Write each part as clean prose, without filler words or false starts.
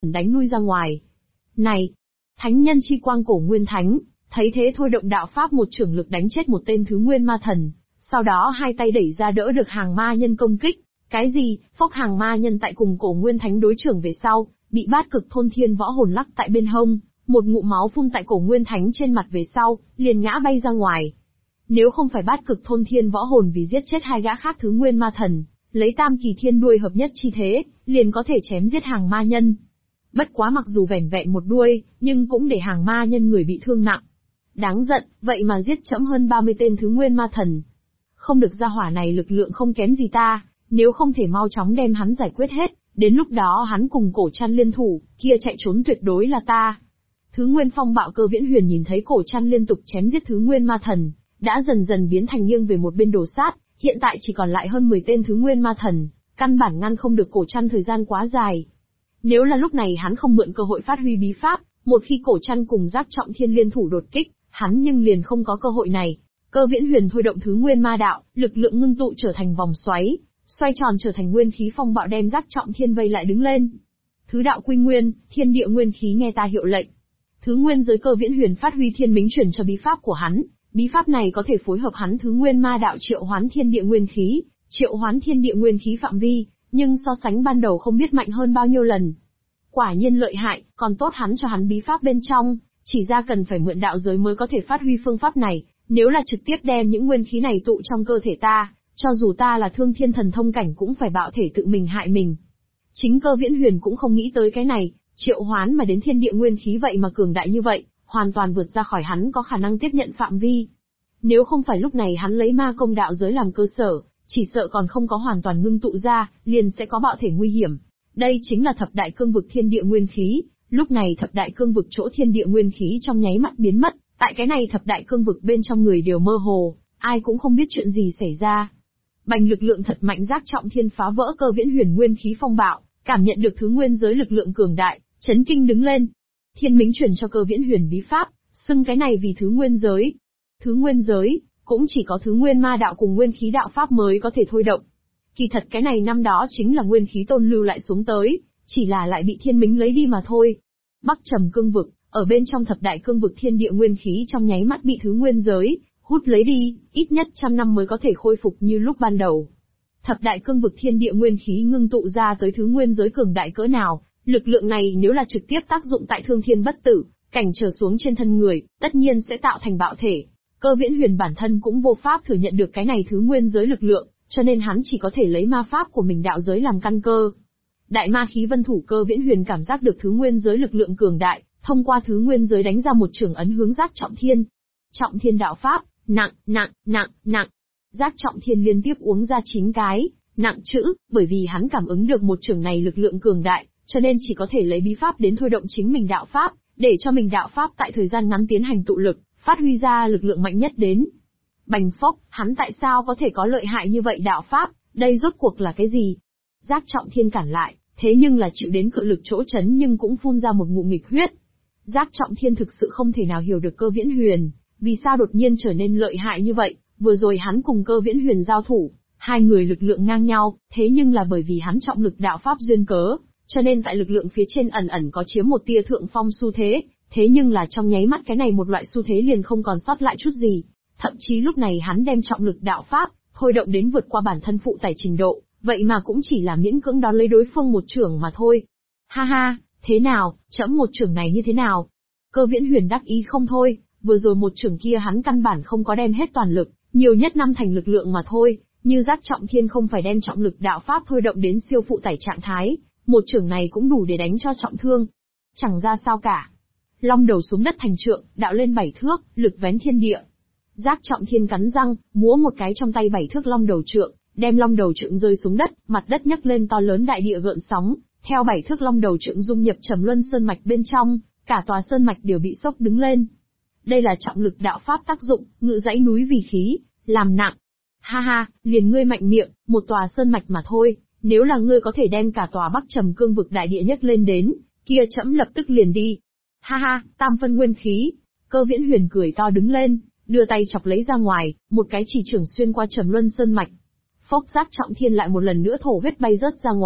đánh lui ra ngoài. Này! Thánh nhân chi quang Cổ Nguyên Thánh, thấy thế thôi động đạo pháp một chưởng lực đánh chết một tên thứ nguyên ma thần, sau đó hai tay đẩy ra đỡ được hàng ma nhân công kích. Cái gì? Phốc, hàng ma nhân tại cùng Cổ Nguyên Thánh đối chưởng về sau, bị bát cực thôn thiên võ hồn lắc tại bên hông, một ngụm máu phun tại Cổ Nguyên Thánh trên mặt về sau, liền ngã bay ra ngoài. Nếu không phải bát cực thôn thiên võ hồn vì giết chết hai gã khác thứ nguyên ma thần, lấy tam kỳ thiên đuôi hợp nhất chi thế, liền có thể chém giết hàng ma nhân. Bất quá mặc dù vẻn vẹn một đuôi, nhưng cũng để hàng ma nhân người bị thương nặng. Đáng giận, vậy mà giết chẫm hơn 30 tên thứ nguyên ma thần. Không được, gia hỏa này lực lượng không kém gì ta, nếu không thể mau chóng đem hắn giải quyết hết, đến lúc đó hắn cùng Cổ Trăn liên thủ, kia chạy trốn tuyệt đối là ta. Thứ nguyên phong bạo Cơ Viễn Huyền nhìn thấy Cổ Trăn liên tục chém giết thứ nguyên ma thần, đã dần dần biến thành nghiêng về một bên đổ sát, hiện tại chỉ còn lại hơn 10 tên thứ nguyên ma thần, căn bản ngăn không được Cổ Trăn thời gian quá dài. Nếu là lúc này hắn không mượn cơ hội phát huy bí pháp, một khi Cổ Trăn cùng Giác Trọng Thiên liên thủ đột kích, hắn nhưng liền không có cơ hội này. Cơ Viễn Huyền thôi động thứ nguyên ma đạo, lực lượng ngưng tụ trở thành vòng xoáy, xoay tròn trở thành nguyên khí phong bạo đem Giác Trọng Thiên vây lại đứng lên. Thứ đạo quy nguyên, thiên địa nguyên khí nghe ta hiệu lệnh. Thứ nguyên giới Cơ Viễn Huyền phát huy thiên mính truyền cho bí pháp của hắn, bí pháp này có thể phối hợp hắn thứ nguyên ma đạo triệu hoán thiên địa nguyên khí, triệu hoán thiên địa nguyên khí phạm vi, nhưng so sánh ban đầu không biết mạnh hơn bao nhiêu lần. Quả nhiên lợi hại, còn tốt hắn cho hắn bí pháp bên trong, chỉ ra cần phải mượn đạo giới mới có thể phát huy phương pháp này, nếu là trực tiếp đem những nguyên khí này tụ trong cơ thể ta, cho dù ta là thương thiên thần thông cảnh cũng phải bạo thể tự mình hại mình. Chính Cơ Viễn Huyền cũng không nghĩ tới cái này, triệu hoán mà đến thiên địa nguyên khí vậy mà cường đại như vậy, hoàn toàn vượt ra khỏi hắn có khả năng tiếp nhận phạm vi. Nếu không phải lúc này hắn lấy ma công đạo giới làm cơ sở, chỉ sợ còn không có hoàn toàn ngưng tụ ra, liền sẽ có bạo thể nguy hiểm. Đây chính là thập đại cương vực thiên địa nguyên khí, lúc này thập đại cương vực chỗ thiên địa nguyên khí trong nháy mắt biến mất, tại cái này thập đại cương vực bên trong người đều mơ hồ, ai cũng không biết chuyện gì xảy ra. Bành, lực lượng thật mạnh Giác Trọng Thiên phá vỡ Cơ Viễn Huyền nguyên khí phong bạo, cảm nhận được thứ nguyên giới lực lượng cường đại, chấn kinh đứng lên. Thiên mính truyền cho Cơ Viễn Huyền bí pháp, xưng cái này vì thứ nguyên giới. Thứ nguyên giới, cũng chỉ có thứ nguyên ma đạo cùng nguyên khí đạo pháp mới có thể thôi động. Kỳ thật cái này năm đó chính là nguyên khí tôn lưu lại xuống tới, chỉ là lại bị thiên mính lấy đi mà thôi. Bắc Trầm cương vực, ở bên trong thập đại cương vực thiên địa nguyên khí trong nháy mắt bị thứ nguyên giới hút lấy đi, ít nhất 100 năm mới có thể khôi phục như lúc ban đầu. Thập đại cương vực thiên địa nguyên khí ngưng tụ ra tới thứ nguyên giới cường đại cỡ nào, lực lượng này nếu là trực tiếp tác dụng tại thương thiên bất tử, cảnh trở xuống trên thân người, tất nhiên sẽ tạo thành bạo thể. Cơ Viễn Huyền bản thân cũng vô pháp thừa nhận được cái này thứ nguyên giới lực lượng, cho nên hắn chỉ có thể lấy ma pháp của mình đạo giới làm căn cơ. Đại ma khí vân thủ Cơ Viễn Huyền cảm giác được thứ nguyên giới lực lượng cường đại, thông qua thứ nguyên giới đánh ra một chưởng ấn hướng Giác Trọng Thiên. Trọng Thiên đạo pháp, nặng, nặng, nặng, nặng. Giác Trọng Thiên liên tiếp uống ra 9 cái nặng chữ, bởi vì hắn cảm ứng được một chưởng này lực lượng cường đại, cho nên chỉ có thể lấy bí pháp đến thôi động chính mình đạo pháp, để cho mình đạo pháp tại thời gian ngắn tiến hành tụ lực, phát huy ra lực lượng mạnh nhất đến. Bành phốc, hắn tại sao có thể có lợi hại như vậy đạo pháp, đây rốt cuộc là cái gì? Giác Trọng Thiên cản lại, thế nhưng là chịu đến cự lực chỗ chấn nhưng cũng phun ra một ngụm nghịch huyết. Giác Trọng Thiên thực sự không thể nào hiểu được Cơ Viễn Huyền, vì sao đột nhiên trở nên lợi hại như vậy, vừa rồi hắn cùng Cơ Viễn Huyền giao thủ, hai người lực lượng ngang nhau, thế nhưng là bởi vì hắn trọng lực đạo pháp duyên cớ, cho nên tại lực lượng phía trên ẩn ẩn có chiếm một tia thượng phong xu thế, thế nhưng là trong nháy mắt cái này một loại xu thế liền không còn sót lại chút gì. Thậm chí lúc này hắn đem trọng lực đạo pháp, thôi động đến vượt qua bản thân phụ tải trình độ, vậy mà cũng chỉ là miễn cưỡng đón lấy đối phương một chưởng mà thôi. Ha ha, thế nào, chẫm một chưởng này như thế nào? Cơ Viễn Huyền đắc ý không thôi, vừa rồi một chưởng kia hắn căn bản không có đem hết toàn lực, nhiều nhất 5 thành lực lượng mà thôi, như Giác Trọng Thiên không phải đem trọng lực đạo pháp thôi động đến siêu phụ tải trạng thái, một chưởng này cũng đủ để đánh cho trọng thương. Chẳng ra sao cả. Long đầu xuống đất thành trượng, đạo lên 7 thước, lực vén thiên địa. Giác Trọng Thiên cắn răng, múa một cái trong tay 7 thước long đầu trượng, đem long đầu trượng rơi xuống đất, mặt đất nhấc lên to lớn đại địa gợn sóng, theo 7 thước long đầu trượng dung nhập Trầm Luân sơn mạch bên trong, cả tòa sơn mạch đều bị sốc đứng lên. Đây là trọng lực đạo pháp tác dụng, ngự dãy núi vì khí, làm nặng. Ha ha, liền ngươi mạnh miệng, một tòa sơn mạch mà thôi, nếu là ngươi có thể đem cả tòa Bắc Trầm cương vực đại địa nhấc lên đến, kia trẫm lập tức liền đi. Ha ha, tam phân nguyên khí. Cơ Viễn Huyền cười to đứng lên, đưa tay chọc lấy ra ngoài, một cái chỉ chưởng xuyên qua Trầm Luân sơn mạch. Phốc, Giác Trọng Thiên lại một lần nữa thổ huyết bay rớt ra ngoài,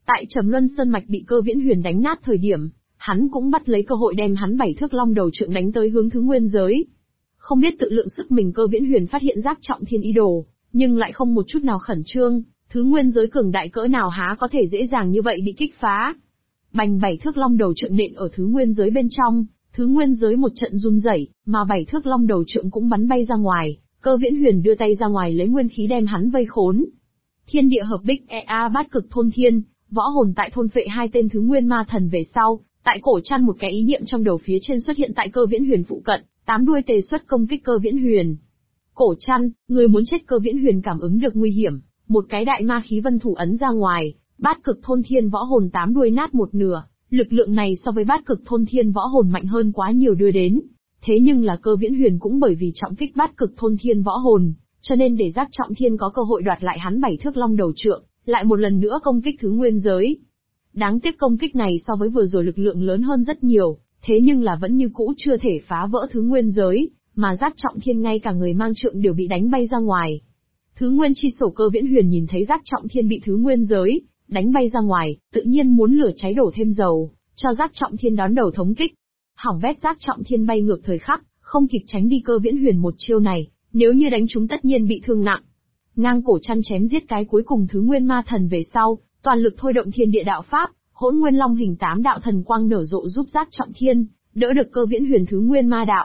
Tại Trầm Luân Sơn Mạch bị Cơ Viễn Huyền đánh nát thời điểm, hắn cũng bắt lấy cơ hội đem hắn 7 thước long đầu trượng đánh tới hướng thứ nguyên giới. Không biết tự lượng sức mình, Cơ Viễn Huyền phát hiện Giác Trọng Thiên ý đồ, nhưng lại không một chút nào khẩn trương, thứ nguyên giới cường đại cỡ nào há có thể dễ dàng như vậy bị kích phá. Bành 7 thước long đầu trượng nện ở thứ nguyên giới bên trong, thứ nguyên giới một trận run rẩy, mà 7 thước long đầu trượng cũng bắn bay ra ngoài, Cơ Viễn Huyền đưa tay ra ngoài lấy nguyên khí đem hắn vây khốn. Thiên địa hợp bích Bát Cực Thôn Thiên, võ hồn tại thôn phệ 2 tên thứ nguyên ma thần về sau, tại cổ chăn một cái ý niệm trong đầu phía trên xuất hiện tại Cơ Viễn Huyền phụ cận, 8 đuôi tề xuất công kích Cơ Viễn Huyền. Cổ chăn, người muốn chết. Cơ Viễn Huyền cảm ứng được nguy hiểm, một cái đại ma khí vân thủ ấn ra ngoài, Bát Cực Thôn Thiên võ hồn 8 đuôi nát một nửa, lực lượng này so với Bát Cực Thôn Thiên võ hồn mạnh hơn quá nhiều đưa đến. Thế nhưng là Cơ Viễn Huyền cũng bởi vì trọng kích Bát Cực Thôn Thiên võ hồn, cho nên để Giác Trọng Thiên có cơ hội đoạt lại hắn 7 thước long đầu trượng, lại một lần nữa công kích thứ nguyên giới. Đáng tiếc công kích này so với vừa rồi lực lượng lớn hơn rất nhiều, thế nhưng là vẫn như cũ chưa thể phá vỡ thứ nguyên giới, mà Giác Trọng Thiên ngay cả người mang trượng đều bị đánh bay ra ngoài. Thứ nguyên chi sổ. Cơ Viễn Huyền nhìn thấy Giác Trọng Thiên bị thứ nguyên giới đánh bay ra ngoài, tự nhiên muốn lửa cháy đổ thêm dầu, cho Giác Trọng Thiên đón đầu thống kích. Hỏng bét, Giác Trọng Thiên bay ngược thời khắc, không kịp tránh đi Cơ Viễn Huyền một chiêu này, nếu như đánh trúng tất nhiên bị thương nặng. Ngang cổ chăn chém giết cái cuối cùng thứ nguyên ma thần về sau, toàn lực thôi động thiên địa đạo pháp, Hỗn Nguyên Long hình 8 đạo thần quang nở rộ giúp Giác Trọng Thiên đỡ được Cơ Viễn Huyền thứ nguyên ma đạo.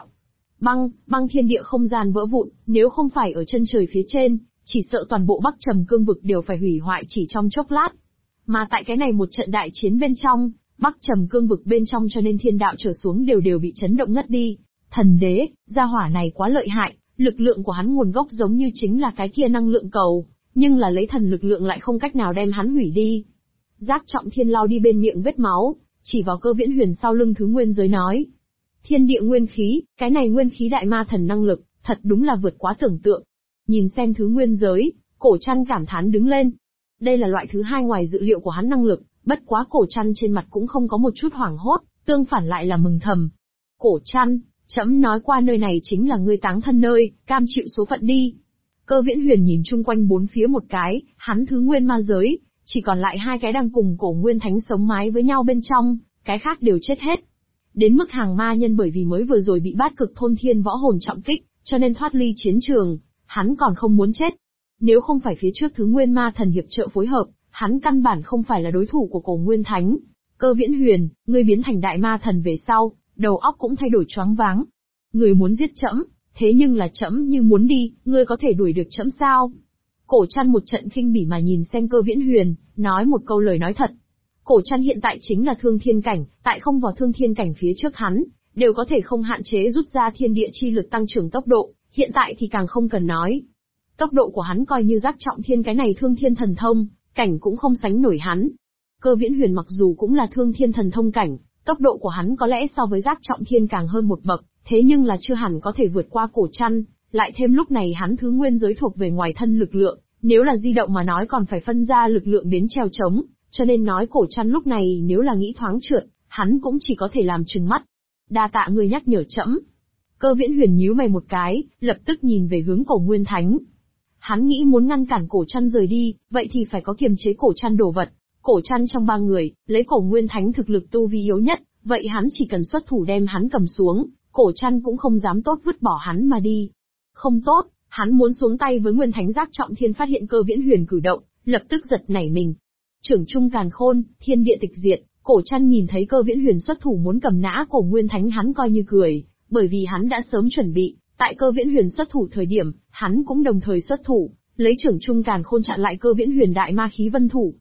Băng thiên địa không gian vỡ vụn, nếu không phải ở chân trời phía trên, chỉ sợ toàn bộ Bắc Trầm Cương vực đều phải hủy hoại chỉ trong chốc lát. Mà tại cái này một trận đại chiến bên trong, Bắc Trầm Cương vực bên trong cho nên thiên đạo trở xuống đều bị chấn động ngất đi. Thần đế, gia hỏa này quá lợi hại, lực lượng của hắn nguồn gốc giống như chính là cái kia năng lượng cầu, nhưng là lấy thần lực lượng lại không cách nào đem hắn hủy đi. Giác Trọng Thiên lau đi bên miệng vết máu, chỉ vào Cơ Viễn Huyền sau lưng thứ nguyên giới nói: Thiên địa nguyên khí, cái này nguyên khí đại ma thần năng lực, thật đúng là vượt quá tưởng tượng. Nhìn xem thứ nguyên giới, cổ chăn cảm thán đứng lên. Đây là loại thứ 2 ngoài dự liệu của hắn năng lực, bất quá cổ chăn trên mặt cũng không có một chút hoảng hốt, tương phản lại là mừng thầm. Cổ chăn, trẫm nói qua nơi này chính là ngươi táng thân nơi, cam chịu số phận đi. Cơ Viễn Huyền nhìn chung quanh bốn phía một cái, hắn thứ nguyên ma giới, chỉ còn lại 2 cái đang cùng cổ nguyên thánh sống mái với nhau bên trong, cái khác đều chết hết. Đến mức hàng ma nhân bởi vì mới vừa rồi bị Bát Cực Thôn Thiên võ hồn trọng kích, cho nên thoát ly chiến trường, hắn còn không muốn chết. Nếu không phải phía trước thứ nguyên ma thần hiệp trợ phối hợp, hắn căn bản không phải là đối thủ của cổ nguyên thánh. Cơ Viễn Huyền, ngươi biến thành đại ma thần về sau, đầu óc cũng thay đổi choáng váng. Ngươi muốn giết trẫm, thế nhưng là trẫm như muốn đi, ngươi có thể đuổi được trẫm sao? Cổ chăn một trận khinh bỉ mà nhìn xem Cơ Viễn Huyền, nói một câu lời nói thật. Cổ chăn hiện tại chính là thương thiên cảnh, tại không vào thương thiên cảnh phía trước hắn, đều có thể không hạn chế rút ra thiên địa chi lực tăng trưởng tốc độ, hiện tại thì càng không cần nói. Tốc độ của hắn coi như Giác Trọng Thiên cái này thương thiên thần thông, cảnh cũng không sánh nổi hắn. Cơ Viễn Huyền mặc dù cũng là thương thiên thần thông cảnh, tốc độ của hắn có lẽ so với Giác Trọng Thiên càng hơn một bậc, thế nhưng là chưa hẳn có thể vượt qua cổ chăn, lại thêm lúc này hắn thứ nguyên giới thuộc về ngoài thân lực lượng, nếu là di động mà nói còn phải phân ra lực lượng đến treo trống, cho nên nói cổ chăn lúc này nếu là nghĩ thoáng trượt, hắn cũng chỉ có thể làm trừng mắt. Đa tạ người nhắc nhở trẫm. Cơ Viễn Huyền nhíu mày một cái, lập tức nhìn về hướng cổ nguyên thánh. Hắn nghĩ muốn ngăn cản cổ chăn rời đi, vậy thì phải có kiềm chế cổ chăn đồ vật. Cổ chăn trong 3 người, lấy cổ nguyên thánh thực lực tu vi yếu nhất, vậy hắn chỉ cần xuất thủ đem hắn cầm xuống, cổ chăn cũng không dám tốt vứt bỏ hắn mà đi. Không tốt, hắn muốn xuống tay với nguyên thánh. Giác Trọng Thiên phát hiện Cơ Viễn Huyền cử động, lập tức giật nảy mình. Trưởng trung càn khôn, thiên địa tịch diệt, cổ chăn nhìn thấy Cơ Viễn Huyền xuất thủ muốn cầm nã cổ nguyên thánh hắn coi như cười, bởi vì hắn đã sớm chuẩn bị, tại Cơ Viễn Huyền xuất thủ thời điểm, hắn cũng đồng thời xuất thủ, lấy trưởng trung càn khôn chặn lại Cơ Viễn Huyền đại ma khí vân thủ.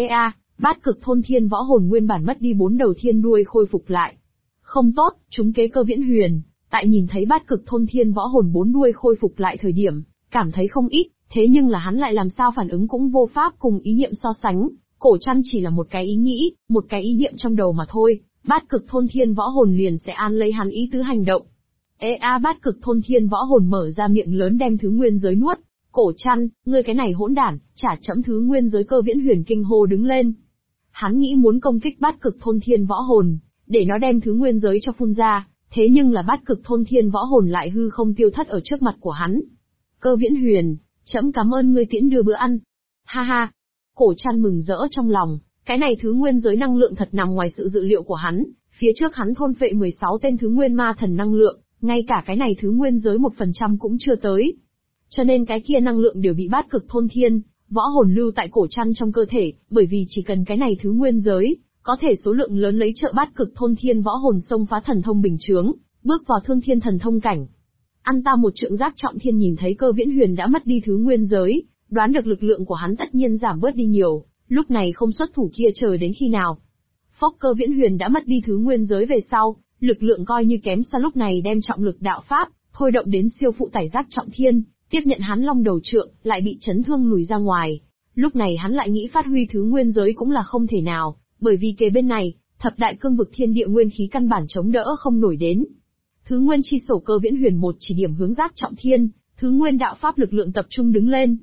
Bát Cực Thôn Thiên võ hồn nguyên bản mất đi 4 đầu thiên đuôi khôi phục lại. Không tốt, trúng kế Cơ Viễn Huyền, tại nhìn thấy Bát Cực Thôn Thiên võ hồn 4 đuôi khôi phục lại thời điểm, cảm thấy không ít, thế nhưng là hắn lại làm sao phản ứng cũng vô pháp cùng ý niệm so sánh, cổ chăn chỉ là một cái ý nghĩ, một cái ý niệm trong đầu mà thôi, Bát Cực Thôn Thiên võ hồn liền sẽ an lấy hắn ý tứ hành động. Bát Cực Thôn Thiên võ hồn mở ra miệng lớn đem thứ nguyên giới nuốt. Cổ chăn, ngươi cái này hỗn đản, trả chẫm thứ nguyên giới. Cơ Viễn Huyền kinh hô đứng lên. Hắn nghĩ muốn công kích Bát Cực Thôn Thiên võ hồn, để nó đem thứ nguyên giới cho phun ra, thế nhưng là Bát Cực Thôn Thiên võ hồn lại hư không tiêu thất ở trước mặt của hắn. Cơ Viễn Huyền, trẫm cảm ơn ngươi tiễn đưa bữa ăn. Ha ha. Cổ chăn mừng rỡ trong lòng, Cái này thứ nguyên giới năng lượng thật nằm ngoài sự dự liệu của hắn, phía trước hắn thôn phệ 16 tên thứ nguyên ma thần năng lượng, ngay cả cái này thứ nguyên giới 1% cũng chưa tới. Cho nên cái kia năng lượng đều bị bát cực thôn thiên, võ hồn lưu tại cổ chăn trong cơ thể, bởi vì chỉ cần cái này thứ nguyên giới, có thể số lượng lớn lấy trợ bát cực thôn thiên võ hồn xông phá thần thông bình chướng, bước vào thương thiên thần thông cảnh. Ăn ta một trượng Giác Trọng Thiên nhìn thấy Cơ Viễn Huyền đã mất đi thứ nguyên giới, đoán được lực lượng của hắn tất nhiên giảm bớt đi nhiều, lúc này không xuất thủ kia chờ đến khi nào. Phốc, Cơ Viễn Huyền đã mất đi thứ nguyên giới về sau, lực lượng coi như kém xa, lúc này đem trọng lực đạo pháp thôi động đến siêu phụ tải Giác Trọng Thiên, tiếp nhận hắn long đầu trượng, lại bị chấn thương lùi ra ngoài. Lúc này hắn lại nghĩ phát huy thứ nguyên giới cũng là không thể nào, bởi vì kề bên này, thập đại cương vực thiên địa nguyên khí căn bản chống đỡ không nổi đến. Thứ nguyên chi sổ Cơ Viễn Huyền một chỉ điểm hướng Giác Trọng Thiên, thứ nguyên đạo pháp lực lượng tập trung đứng lên.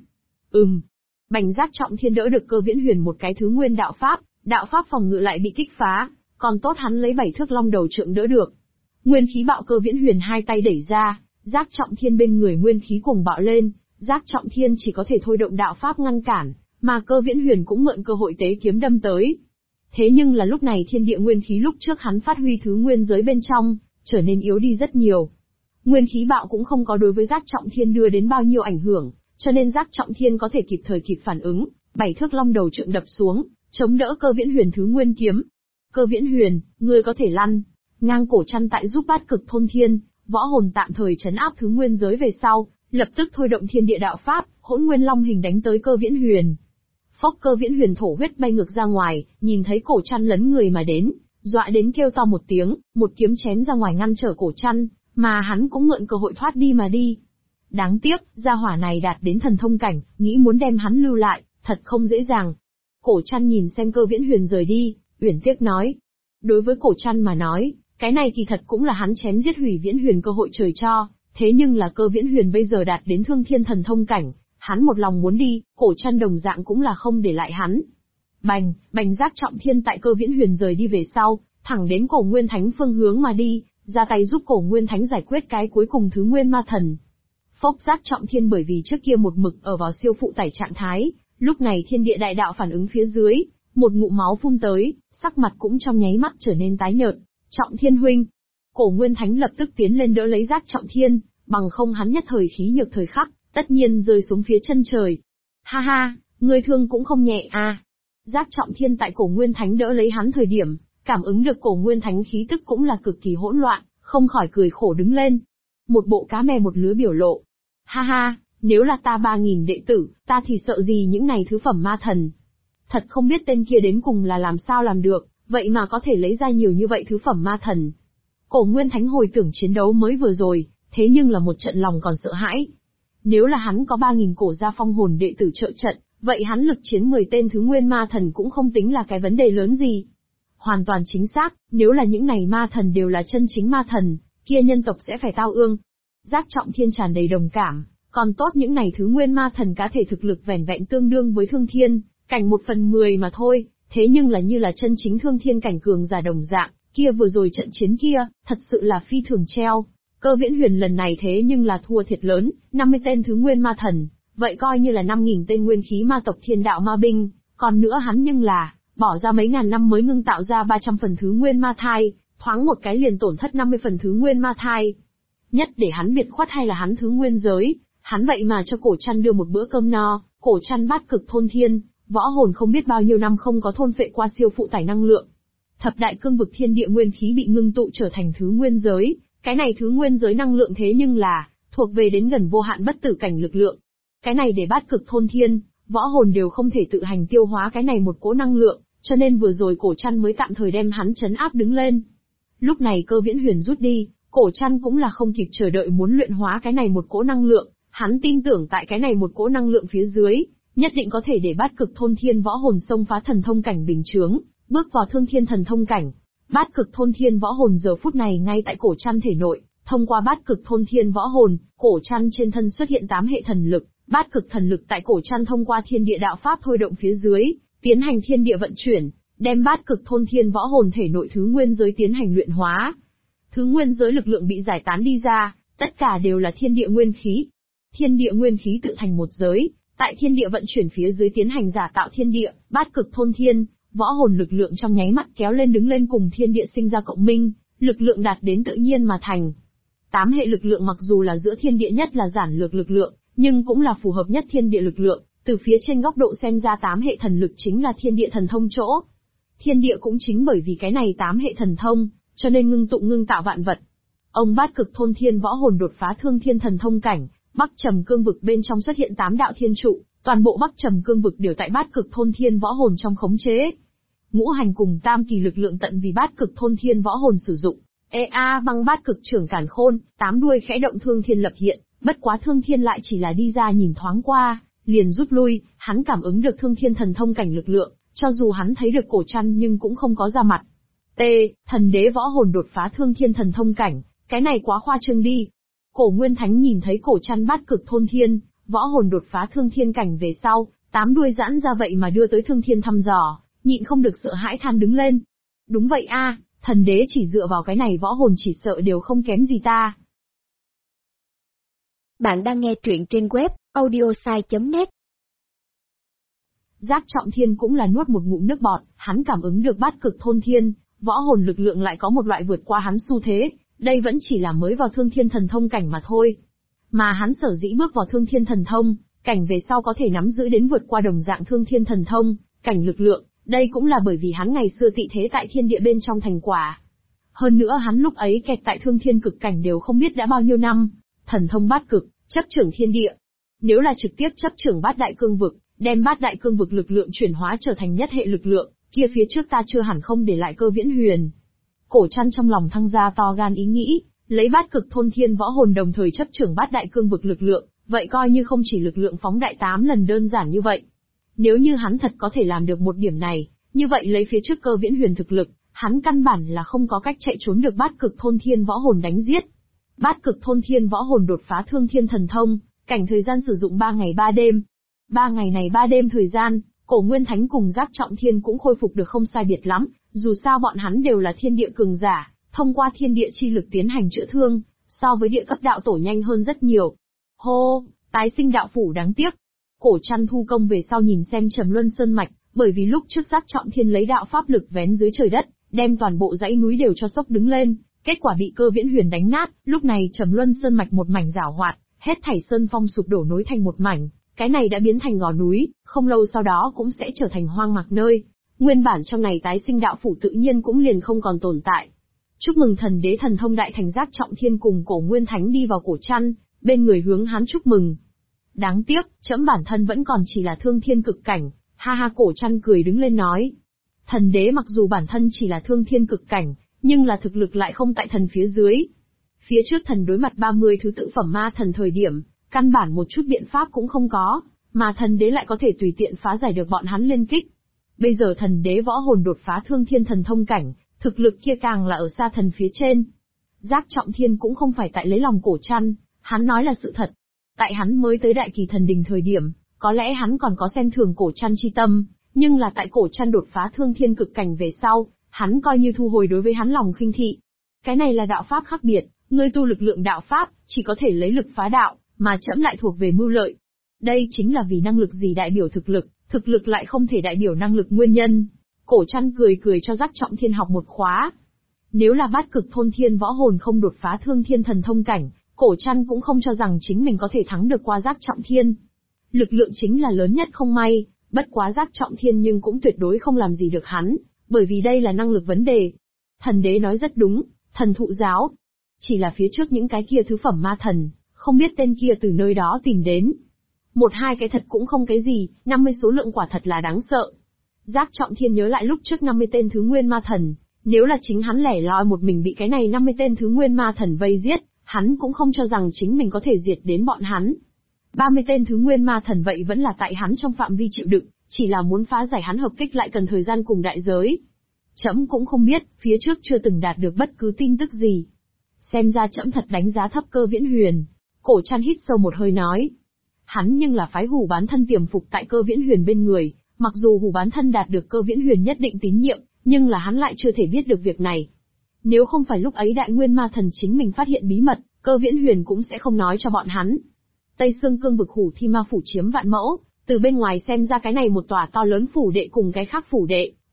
Bành Giác Trọng Thiên đỡ được Cơ Viễn Huyền một cái thứ nguyên đạo pháp phòng ngự lại bị kích phá, còn tốt hắn lấy 7 thước long đầu trượng đỡ được. Nguyên khí bạo, Cơ Viễn Huyền hai tay đẩy ra, Giác Trọng Thiên bên người nguyên khí cuồng bạo lên, Giác Trọng Thiên chỉ có thể thôi động đạo pháp ngăn cản, mà Cơ Viễn Huyền cũng mượn cơ hội tế kiếm đâm tới. Thế nhưng là lúc này thiên địa nguyên khí lúc trước hắn phát huy thứ nguyên giới bên trong, trở nên yếu đi rất nhiều. Nguyên khí bạo cũng không có đối với Giác Trọng Thiên đưa đến bao nhiêu ảnh hưởng, cho nên Giác Trọng Thiên có thể kịp thời kịp phản ứng, 7 thước long đầu trượng đập xuống, chống đỡ Cơ Viễn Huyền thứ nguyên kiếm. Cơ Viễn Huyền, ngươi có thể lăn. Ngang cổ chăn tại giúp bát cực thôn thiên, võ hồn tạm thời trấn áp thứ nguyên giới về sau, lập tức thôi động thiên địa đạo pháp, hỗn nguyên long hình đánh tới Cơ Viễn Huyền. Phốc, Cơ Viễn Huyền thổ huyết bay ngược ra ngoài, nhìn thấy cổ chăn lấn người mà đến, dọa đến kêu to một tiếng, một kiếm chém ra ngoài ngăn trở cổ chăn, mà hắn cũng mượn cơ hội thoát đi mà đi. Đáng tiếc, gia hỏa này đạt đến thần thông cảnh, nghĩ muốn đem hắn lưu lại, thật không dễ dàng. Cổ chăn nhìn xem Cơ Viễn Huyền rời đi, uyển tiếc nói. Đối với cổ chăn mà nói, cái này kỳ thật cũng là hắn chém giết Hủy Viễn Huyền cơ hội trời cho, thế nhưng là Cơ Viễn Huyền bây giờ đạt đến thương thiên thần thông cảnh, hắn một lòng muốn đi, cổ chăn đồng dạng cũng là không để lại hắn. Bành Giác Trọng Thiên tại Cơ Viễn Huyền rời đi về sau, thẳng đến Cổ Nguyên Thánh phương hướng mà đi, ra tay giúp Cổ Nguyên Thánh giải quyết cái cuối cùng thứ nguyên ma thần. Phốc, Giác Trọng Thiên bởi vì trước kia một mực ở vào siêu phụ tải trạng thái, lúc này thiên địa đại đạo phản ứng phía dưới, một ngụm máu phun tới, sắc mặt cũng trong nháy mắt trở nên tái nhợt. Trọng Thiên huynh, Cổ Nguyên Thánh lập tức tiến lên đỡ lấy Giác Trọng Thiên, bằng không hắn nhất thời khí nhược thời khắc, tất nhiên rơi xuống phía chân trời. Ha ha, ngươi thương cũng không nhẹ à. Giác Trọng Thiên tại Cổ Nguyên Thánh đỡ lấy hắn thời điểm, cảm ứng được Cổ Nguyên Thánh khí tức cũng là cực kỳ hỗn loạn, không khỏi cười khổ đứng lên. Một bộ cá mè một lứa biểu lộ. Ha ha, nếu là ta 3.000 đệ tử, ta thì sợ gì những này thứ phẩm ma thần. Thật không biết tên kia đến cùng là làm sao làm được, vậy mà có thể lấy ra nhiều như vậy thứ phẩm ma thần. Cổ Nguyên Thánh hồi tưởng chiến đấu mới vừa rồi, thế nhưng là một trận lòng còn sợ hãi. Nếu là hắn có 3.000 cổ gia phong hồn đệ tử trợ trận, vậy hắn lực chiến 10 tên thứ nguyên ma thần cũng không tính là cái vấn đề lớn gì. Hoàn toàn chính xác, nếu là những này ma thần đều là chân chính ma thần, kia nhân tộc sẽ phải tao ương. Giác Trọng Thiên tràn đầy đồng cảm, còn tốt những này thứ nguyên ma thần cá thể thực lực vẻn vẹn tương đương với thương thiên, cảnh 1/10 mà thôi, thế nhưng là như là chân chính thương thiên cảnh cường giả đồng dạng, kia vừa rồi trận chiến kia, thật sự là phi thường treo. Cơ Viễn Huyền lần này thế nhưng là thua thiệt lớn, 50 tên thứ nguyên ma thần, vậy coi như là 5.000 tên nguyên khí ma tộc thiên đạo ma binh, còn nữa hắn nhưng là, bỏ ra mấy ngàn năm mới ngưng tạo ra 300 phần thứ nguyên ma thai, thoáng một cái liền tổn thất 50 phần thứ nguyên ma thai. Nhất để hắn biệt khuất hay là hắn thứ nguyên giới, hắn vậy mà cho cổ chăn đưa một bữa cơm no, cổ chăn bát cực thôn thiên, võ hồn không biết bao nhiêu năm không có thôn phệ qua siêu phụ tải năng lượng. Thập đại cương vực thiên địa nguyên khí bị ngưng tụ trở thành thứ nguyên giới, cái này thứ nguyên giới năng lượng thế nhưng là, thuộc về đến gần vô hạn bất tử cảnh lực lượng. Cái này để bát cực thôn thiên, võ hồn đều không thể tự hành tiêu hóa cái này một cỗ năng lượng, cho nên vừa rồi cổ chăn mới tạm thời đem hắn trấn áp đứng lên. Lúc này Cơ Viễn Huyền rút đi, cổ chăn cũng là không kịp chờ đợi muốn luyện hóa cái này một cỗ năng lượng, hắn tin tưởng tại cái này một cỗ năng lượng phía dưới, nhất định có thể để bát cực thôn thiên võ hồn xông phá thần thông cảnh bình chướng, bước vào thương thiên thần thông cảnh. Bát cực thôn thiên võ hồn giờ phút này ngay tại cổ chăn thể nội, thông qua bát cực thôn thiên võ hồn, cổ chăn trên thân xuất hiện 8 hệ thần lực, bát cực thần lực tại cổ chăn thông qua thiên địa đạo pháp thôi động phía dưới, tiến hành thiên địa vận chuyển, đem bát cực thôn thiên võ hồn thể nội thứ nguyên giới tiến hành luyện hóa. Thứ nguyên giới lực lượng bị giải tán đi ra, tất cả đều là thiên địa nguyên khí. Thiên địa nguyên khí tự thành một giới, tại thiên địa vận chuyển phía dưới tiến hành giả tạo thiên địa, bát cực thôn thiên, võ hồn lực lượng trong nháy mắt kéo lên đứng lên cùng thiên địa sinh ra cộng minh, lực lượng đạt đến tự nhiên mà thành. 8 hệ lực lượng mặc dù là giữa thiên địa nhất là giản lược lực lượng, nhưng cũng là phù hợp nhất thiên địa lực lượng, từ phía trên góc độ xem ra 8 hệ thần lực chính là thiên địa thần thông chỗ. Thiên địa cũng chính bởi vì cái này 8 hệ thần thông, cho nên ngưng tụ ngưng tạo vạn vật. Ông Bát Cực Thôn Thiên võ hồn đột phá thương thiên thần thông cảnh, Bắc Trầm Cương vực bên trong xuất hiện 8 đạo thiên trụ, toàn bộ Bắc Trầm Cương vực đều tại Bát Cực Thôn Thiên võ hồn trong khống chế. Ngũ hành cùng tam kỳ lực lượng tận vì Bát Cực Thôn Thiên võ hồn sử dụng. Băng Bát Cực trưởng càn khôn, 8 đuôi khẽ động thương thiên lập hiện, bất quá thương thiên lại chỉ là đi ra nhìn thoáng qua, liền rút lui, hắn cảm ứng được thương thiên thần thông cảnh lực lượng, cho dù hắn thấy được cổ trăn nhưng cũng không có ra mặt. Thần đế võ hồn đột phá thương thiên thần thông cảnh, cái này quá khoa trương đi. Cổ Nguyên Thánh nhìn thấy cổ trăn Bát Cực Thôn Thiên, võ hồn đột phá thương thiên cảnh về sau, 8 đuôi giãn ra vậy mà đưa tới thương thiên thăm dò, nhịn không được sợ hãi than đứng lên. Đúng vậy a, thần đế chỉ dựa vào cái này võ hồn chỉ sợ đều không kém gì ta. Bạn đang nghe truyện trên web audiosai.net. Giác Trọng Thiên cũng là nuốt một ngụm nước bọt, hắn cảm ứng được Bát Cực Thôn Thiên, võ hồn lực lượng lại có một loại vượt qua hắn xu thế, đây vẫn chỉ là mới vào thương thiên thần thông cảnh mà thôi. Mà hắn sở dĩ bước vào thương thiên thần thông cảnh về sau có thể nắm giữ đến vượt qua đồng dạng thương thiên thần thông cảnh lực lượng, đây cũng là bởi vì hắn ngày xưa tị thế tại thiên địa bên trong thành quả. Hơn nữa hắn lúc ấy kẹt tại thương thiên cực cảnh đều không biết đã bao nhiêu năm, thần thông bát cực, chấp trưởng thiên địa. Nếu là trực tiếp chấp trưởng bát đại cương vực, đem bát đại cương vực lực lượng chuyển hóa trở thành nhất hệ lực lượng, kia phía trước ta chưa hẳn không để lại Cơ Viễn Huyền. Cổ Trăn trong lòng thăng ra to gan ý nghĩ, lấy Bát Cực Thôn Thiên võ hồn đồng thời chấp trưởng bát đại cương vực lực lượng, vậy coi như không chỉ lực lượng phóng đại 8 lần đơn giản như vậy. Nếu như hắn thật có thể làm được một điểm này, như vậy lấy phía trước Cơ Viễn Huyền thực lực, hắn căn bản là không có cách chạy trốn được Bát Cực Thôn Thiên võ hồn đánh giết. Bát Cực Thôn Thiên võ hồn đột phá thương thiên thần thông, cảnh thời gian sử dụng 3 ngày 3 đêm. 3 ngày này 3 đêm thời gian, Cổ Nguyên Thánh cùng Giác Trọng Thiên cũng khôi phục được không sai biệt lắm, dù sao bọn hắn đều là thiên địa cường giả, thông qua thiên địa chi lực tiến hành chữa thương, so với địa cấp đạo tổ nhanh hơn rất nhiều. Hô, tái sinh đạo phủ đáng tiếc. Cổ Trăn thu công về sau nhìn xem Trầm Luân Sơn mạch, bởi vì lúc trước Giác Trọng Thiên lấy đạo pháp lực vén dưới trời đất, đem toàn bộ dãy núi đều cho sốc đứng lên, kết quả bị Cơ Viễn Huyền đánh nát, lúc này Trầm Luân Sơn mạch một mảnh giảo hoạt, hết thảy sơn phong sụp đổ nối thành một mảnh, cái này đã biến thành gò núi, không lâu sau đó cũng sẽ trở thành hoang mạc nơi. Nguyên bản trong này tái sinh đạo phủ tự nhiên cũng liền không còn tồn tại. Chúc mừng thần đế thần thông đại thành Giác Trọng Thiên cùng Cổ Nguyên Thánh đi vào Cổ Trăn, bên người hướng hắn chúc mừng. Đáng tiếc, trẫm bản thân vẫn còn chỉ là thương thiên cực cảnh, ha ha. Cổ Trăn cười đứng lên nói. Thần đế mặc dù bản thân chỉ là thương thiên cực cảnh, nhưng là thực lực lại không tại thần phía dưới. Phía trước thần đối mặt 30 thứ tự phẩm ma thần thời điểm, căn bản một chút biện pháp cũng không có, mà thần đế lại có thể tùy tiện phá giải được bọn hắn liên kích. Bây giờ thần đế võ hồn đột phá thương thiên thần thông cảnh, thực lực kia càng là ở xa thần phía trên. Giác Trọng Thiên cũng không phải tại lấy lòng Cổ Trăn, hắn nói là sự thật. Tại hắn mới tới đại kỳ thần đình thời điểm, có lẽ hắn còn có xem thường Cổ Trăn chi tâm, nhưng là tại Cổ Trăn đột phá thương thiên cực cảnh về sau, hắn coi như thu hồi đối với hắn lòng khinh thị. Cái này là đạo pháp khác biệt, ngươi tu lực lượng đạo pháp, chỉ có thể lấy lực phá đạo, mà trẫm lại thuộc về mưu lợi. Đây chính là vì năng lực gì đại biểu thực lực lại không thể đại biểu năng lực nguyên nhân. Cổ Trăn cười cười cho Giác Trọng Thiên học một khóa. Nếu là Bát Cực Thôn Thiên võ hồn không đột phá thương thiên thần thông cảnh, Cổ Trăn cũng không cho rằng chính mình có thể thắng được qua Giác Trọng Thiên. Lực lượng chính là lớn nhất không may, bất quá Giác Trọng Thiên nhưng cũng tuyệt đối không làm gì được hắn, bởi vì đây là năng lực vấn đề. Thần đế nói rất đúng, thần thụ giáo. Chỉ là phía trước những cái kia thứ phẩm ma thần, không biết tên kia từ nơi đó tìm đến. Một hai cái thật cũng không cái gì, 50 số lượng quả thật là đáng sợ. Giác Trọng Thiên nhớ lại lúc trước 50 tên thứ nguyên ma thần, nếu là chính hắn lẻ loi một mình bị cái này 50 tên thứ nguyên ma thần vây giết, hắn cũng không cho rằng chính mình có thể diệt đến bọn hắn. 30 tên thứ nguyên ma thần vậy vẫn là tại hắn trong phạm vi chịu đựng, chỉ là muốn phá giải hắn hợp kích lại cần thời gian cùng đại giới. Trẫm cũng không biết, phía trước chưa từng đạt được bất cứ tin tức gì. Xem ra trẫm thật đánh giá thấp Cơ Viễn Huyền. Cổ Trăn hít sâu một hơi nói. Hắn nhưng là phái Hủ Bán Thân tiềm phục tại Cơ Viễn Huyền bên người, mặc dù Hủ Bán Thân đạt được Cơ Viễn Huyền nhất định tín nhiệm, nhưng là hắn lại chưa thể biết được việc này. Nếu không phải lúc ấy Đại Nguyên Ma Thần chính mình phát hiện bí mật, Cơ Viễn Huyền cũng sẽ không nói cho bọn hắn. Tây Xương Cương vực Hủ Thi Ma phủ chiếm vạn mẫu, từ bên ngoài xem ra cái này một tòa to lớn phủ đệ cùng cái khác phủ đệ,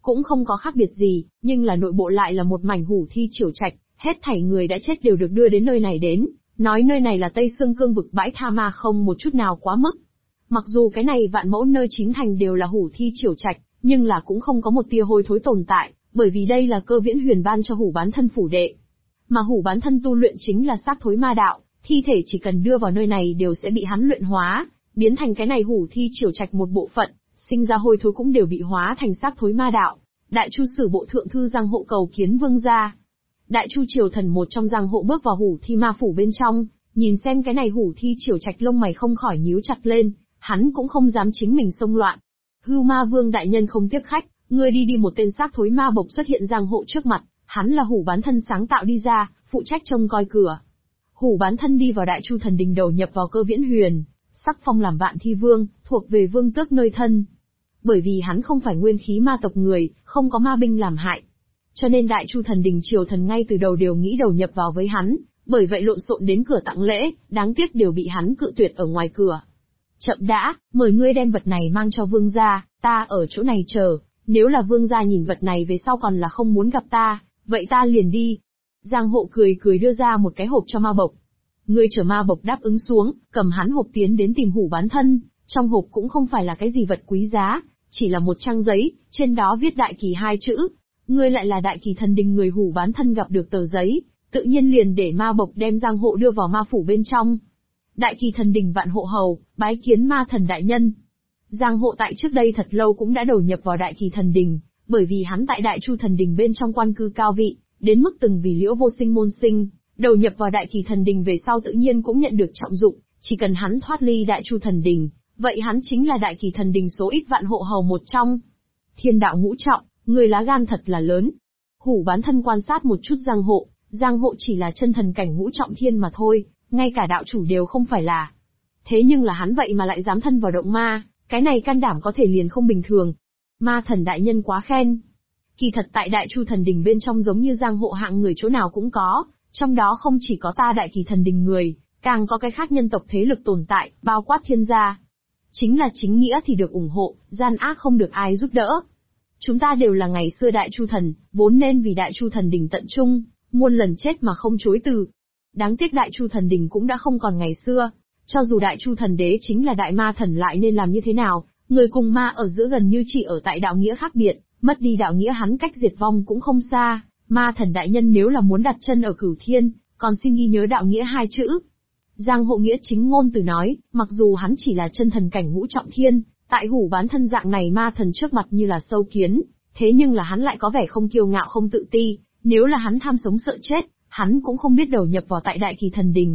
cũng không có khác biệt gì, nhưng là nội bộ lại là một mảnh hủ thi triều trạch, hết thảy người đã chết đều được đưa đến nơi này đến, nói nơi này là Tây Xương Cương vực bãi tha ma không một chút nào quá mức. Mặc dù cái này vạn mẫu nơi chín thành đều là hủ thi triều trạch, nhưng là cũng không có một tia hôi thối tồn tại, bởi vì đây là Cơ Viễn Huyền ban cho Hủ Bán Thân phủ đệ. Mà Hủ Bán Thân tu luyện chính là xác thối ma đạo, thi thể chỉ cần đưa vào nơi này đều sẽ bị hắn luyện hóa, biến thành cái này hủ thi triều trạch một bộ phận, sinh ra hôi thối cũng đều bị hóa thành xác thối ma đạo. Đại Chu Sử bộ thượng thư Giang Hộ cầu kiến vương gia. Đại Chu triều thần một trong Giang Hộ bước vào hủ thi ma phủ bên trong, nhìn xem cái này hủ thi triều trạch lông mày không khỏi nhíu chặt lên, hắn cũng không dám chính mình xông loạn. Hưu Ma Vương đại nhân không tiếp khách, ngươi đi một tên xác thối ma bộc xuất hiện Giang Hộ trước mặt, hắn là Hủ Bán Thân sáng tạo đi ra, phụ trách trông coi cửa. Hủ Bán Thân đi vào Đại Chu thần đình đầu nhập vào Cơ Viễn Huyền, sắc phong làm Vạn Thi Vương, thuộc về vương tước nơi thân. Bởi vì hắn không phải nguyên khí ma tộc người, không có ma binh làm hại. Cho nên Đại Chu thần đình triều thần ngay từ đầu đều nghĩ đầu nhập vào với hắn, bởi vậy lộn xộn đến cửa tặng lễ, đáng tiếc đều bị hắn cự tuyệt ở ngoài cửa. Chậm đã, mời ngươi đem vật này mang cho vương gia, ta ở chỗ này chờ, nếu là vương gia nhìn vật này về sau còn là không muốn gặp ta, vậy ta liền đi. Giang Hộ cười cười đưa ra một cái hộp cho ma bộc. Ngươi chờ ma bộc đáp ứng xuống, cầm hắn hộp tiến đến tìm Hủ Bán Thân, trong hộp cũng không phải là cái gì vật quý giá, chỉ là một trang giấy, trên đó viết Đại Kỳ hai chữ. Ngươi lại là Đại Kỳ thần đình người Hủ Bán Thân gặp được tờ giấy, tự nhiên liền để ma bộc đem Giang Hộ đưa vào ma phủ bên trong. Đại Kỳ thần đình Vạn Hộ hầu, bái kiến ma thần đại nhân. Giang Hộ tại trước đây thật lâu cũng đã đầu nhập vào Đại Kỳ thần đình, bởi vì hắn tại Đại Chu thần đình bên trong quan cư cao vị, đến mức từng vì Liễu Vô Sinh môn sinh, đầu nhập vào Đại Kỳ thần đình về sau tự nhiên cũng nhận được trọng dụng, chỉ cần hắn thoát ly Đại Chu thần đình, vậy hắn chính là Đại Kỳ thần đình số ít Vạn Hộ hầu một trong. Thiên đạo ngũ trọng, người lá gan thật là lớn. Hủ Bán Thân quan sát một chút Giang Hộ chỉ là chân thần cảnh ngũ trọng thiên mà thôi, ngay cả đạo chủ đều không phải là. Thế nhưng là hắn vậy mà lại dám thân vào động ma, cái này can đảm có thể liền không bình thường. Ma thần đại nhân quá khen. Kỳ thật tại Đại Chu thần đình bên trong giống như Giang Hộ hạng người chỗ nào cũng có, trong đó không chỉ có ta Đại Kỳ thần đình người, càng có cái khác nhân tộc thế lực tồn tại, bao quát thiên gia. Chính là chính nghĩa thì được ủng hộ, gian ác không được ai giúp đỡ. Chúng ta đều là ngày xưa Đại Chu thần, vốn nên vì Đại Chu thần đình tận trung, muôn lần chết mà không chối từ. Đáng tiếc Đại Chu thần đình cũng đã không còn ngày xưa, cho dù Đại Chu thần đế chính là đại ma thần lại nên làm như thế nào, người cùng ma ở giữa gần như chỉ ở tại đạo nghĩa khác biệt, mất đi đạo nghĩa hắn cách diệt vong cũng không xa. Ma thần đại nhân nếu là muốn đặt chân ở Cửu Thiên, còn xin ghi nhớ đạo nghĩa hai chữ. Giang Hộ nghĩa chính ngôn từ nói, mặc dù hắn chỉ là chân thần cảnh ngũ trọng thiên, tại Hủ Bán Thân dạng này ma thần trước mặt như là sâu kiến, thế nhưng là hắn lại có vẻ không kiêu ngạo không tự ti, nếu là hắn tham sống sợ chết, hắn cũng không biết đầu nhập vào tại Đại Kỳ thần đình.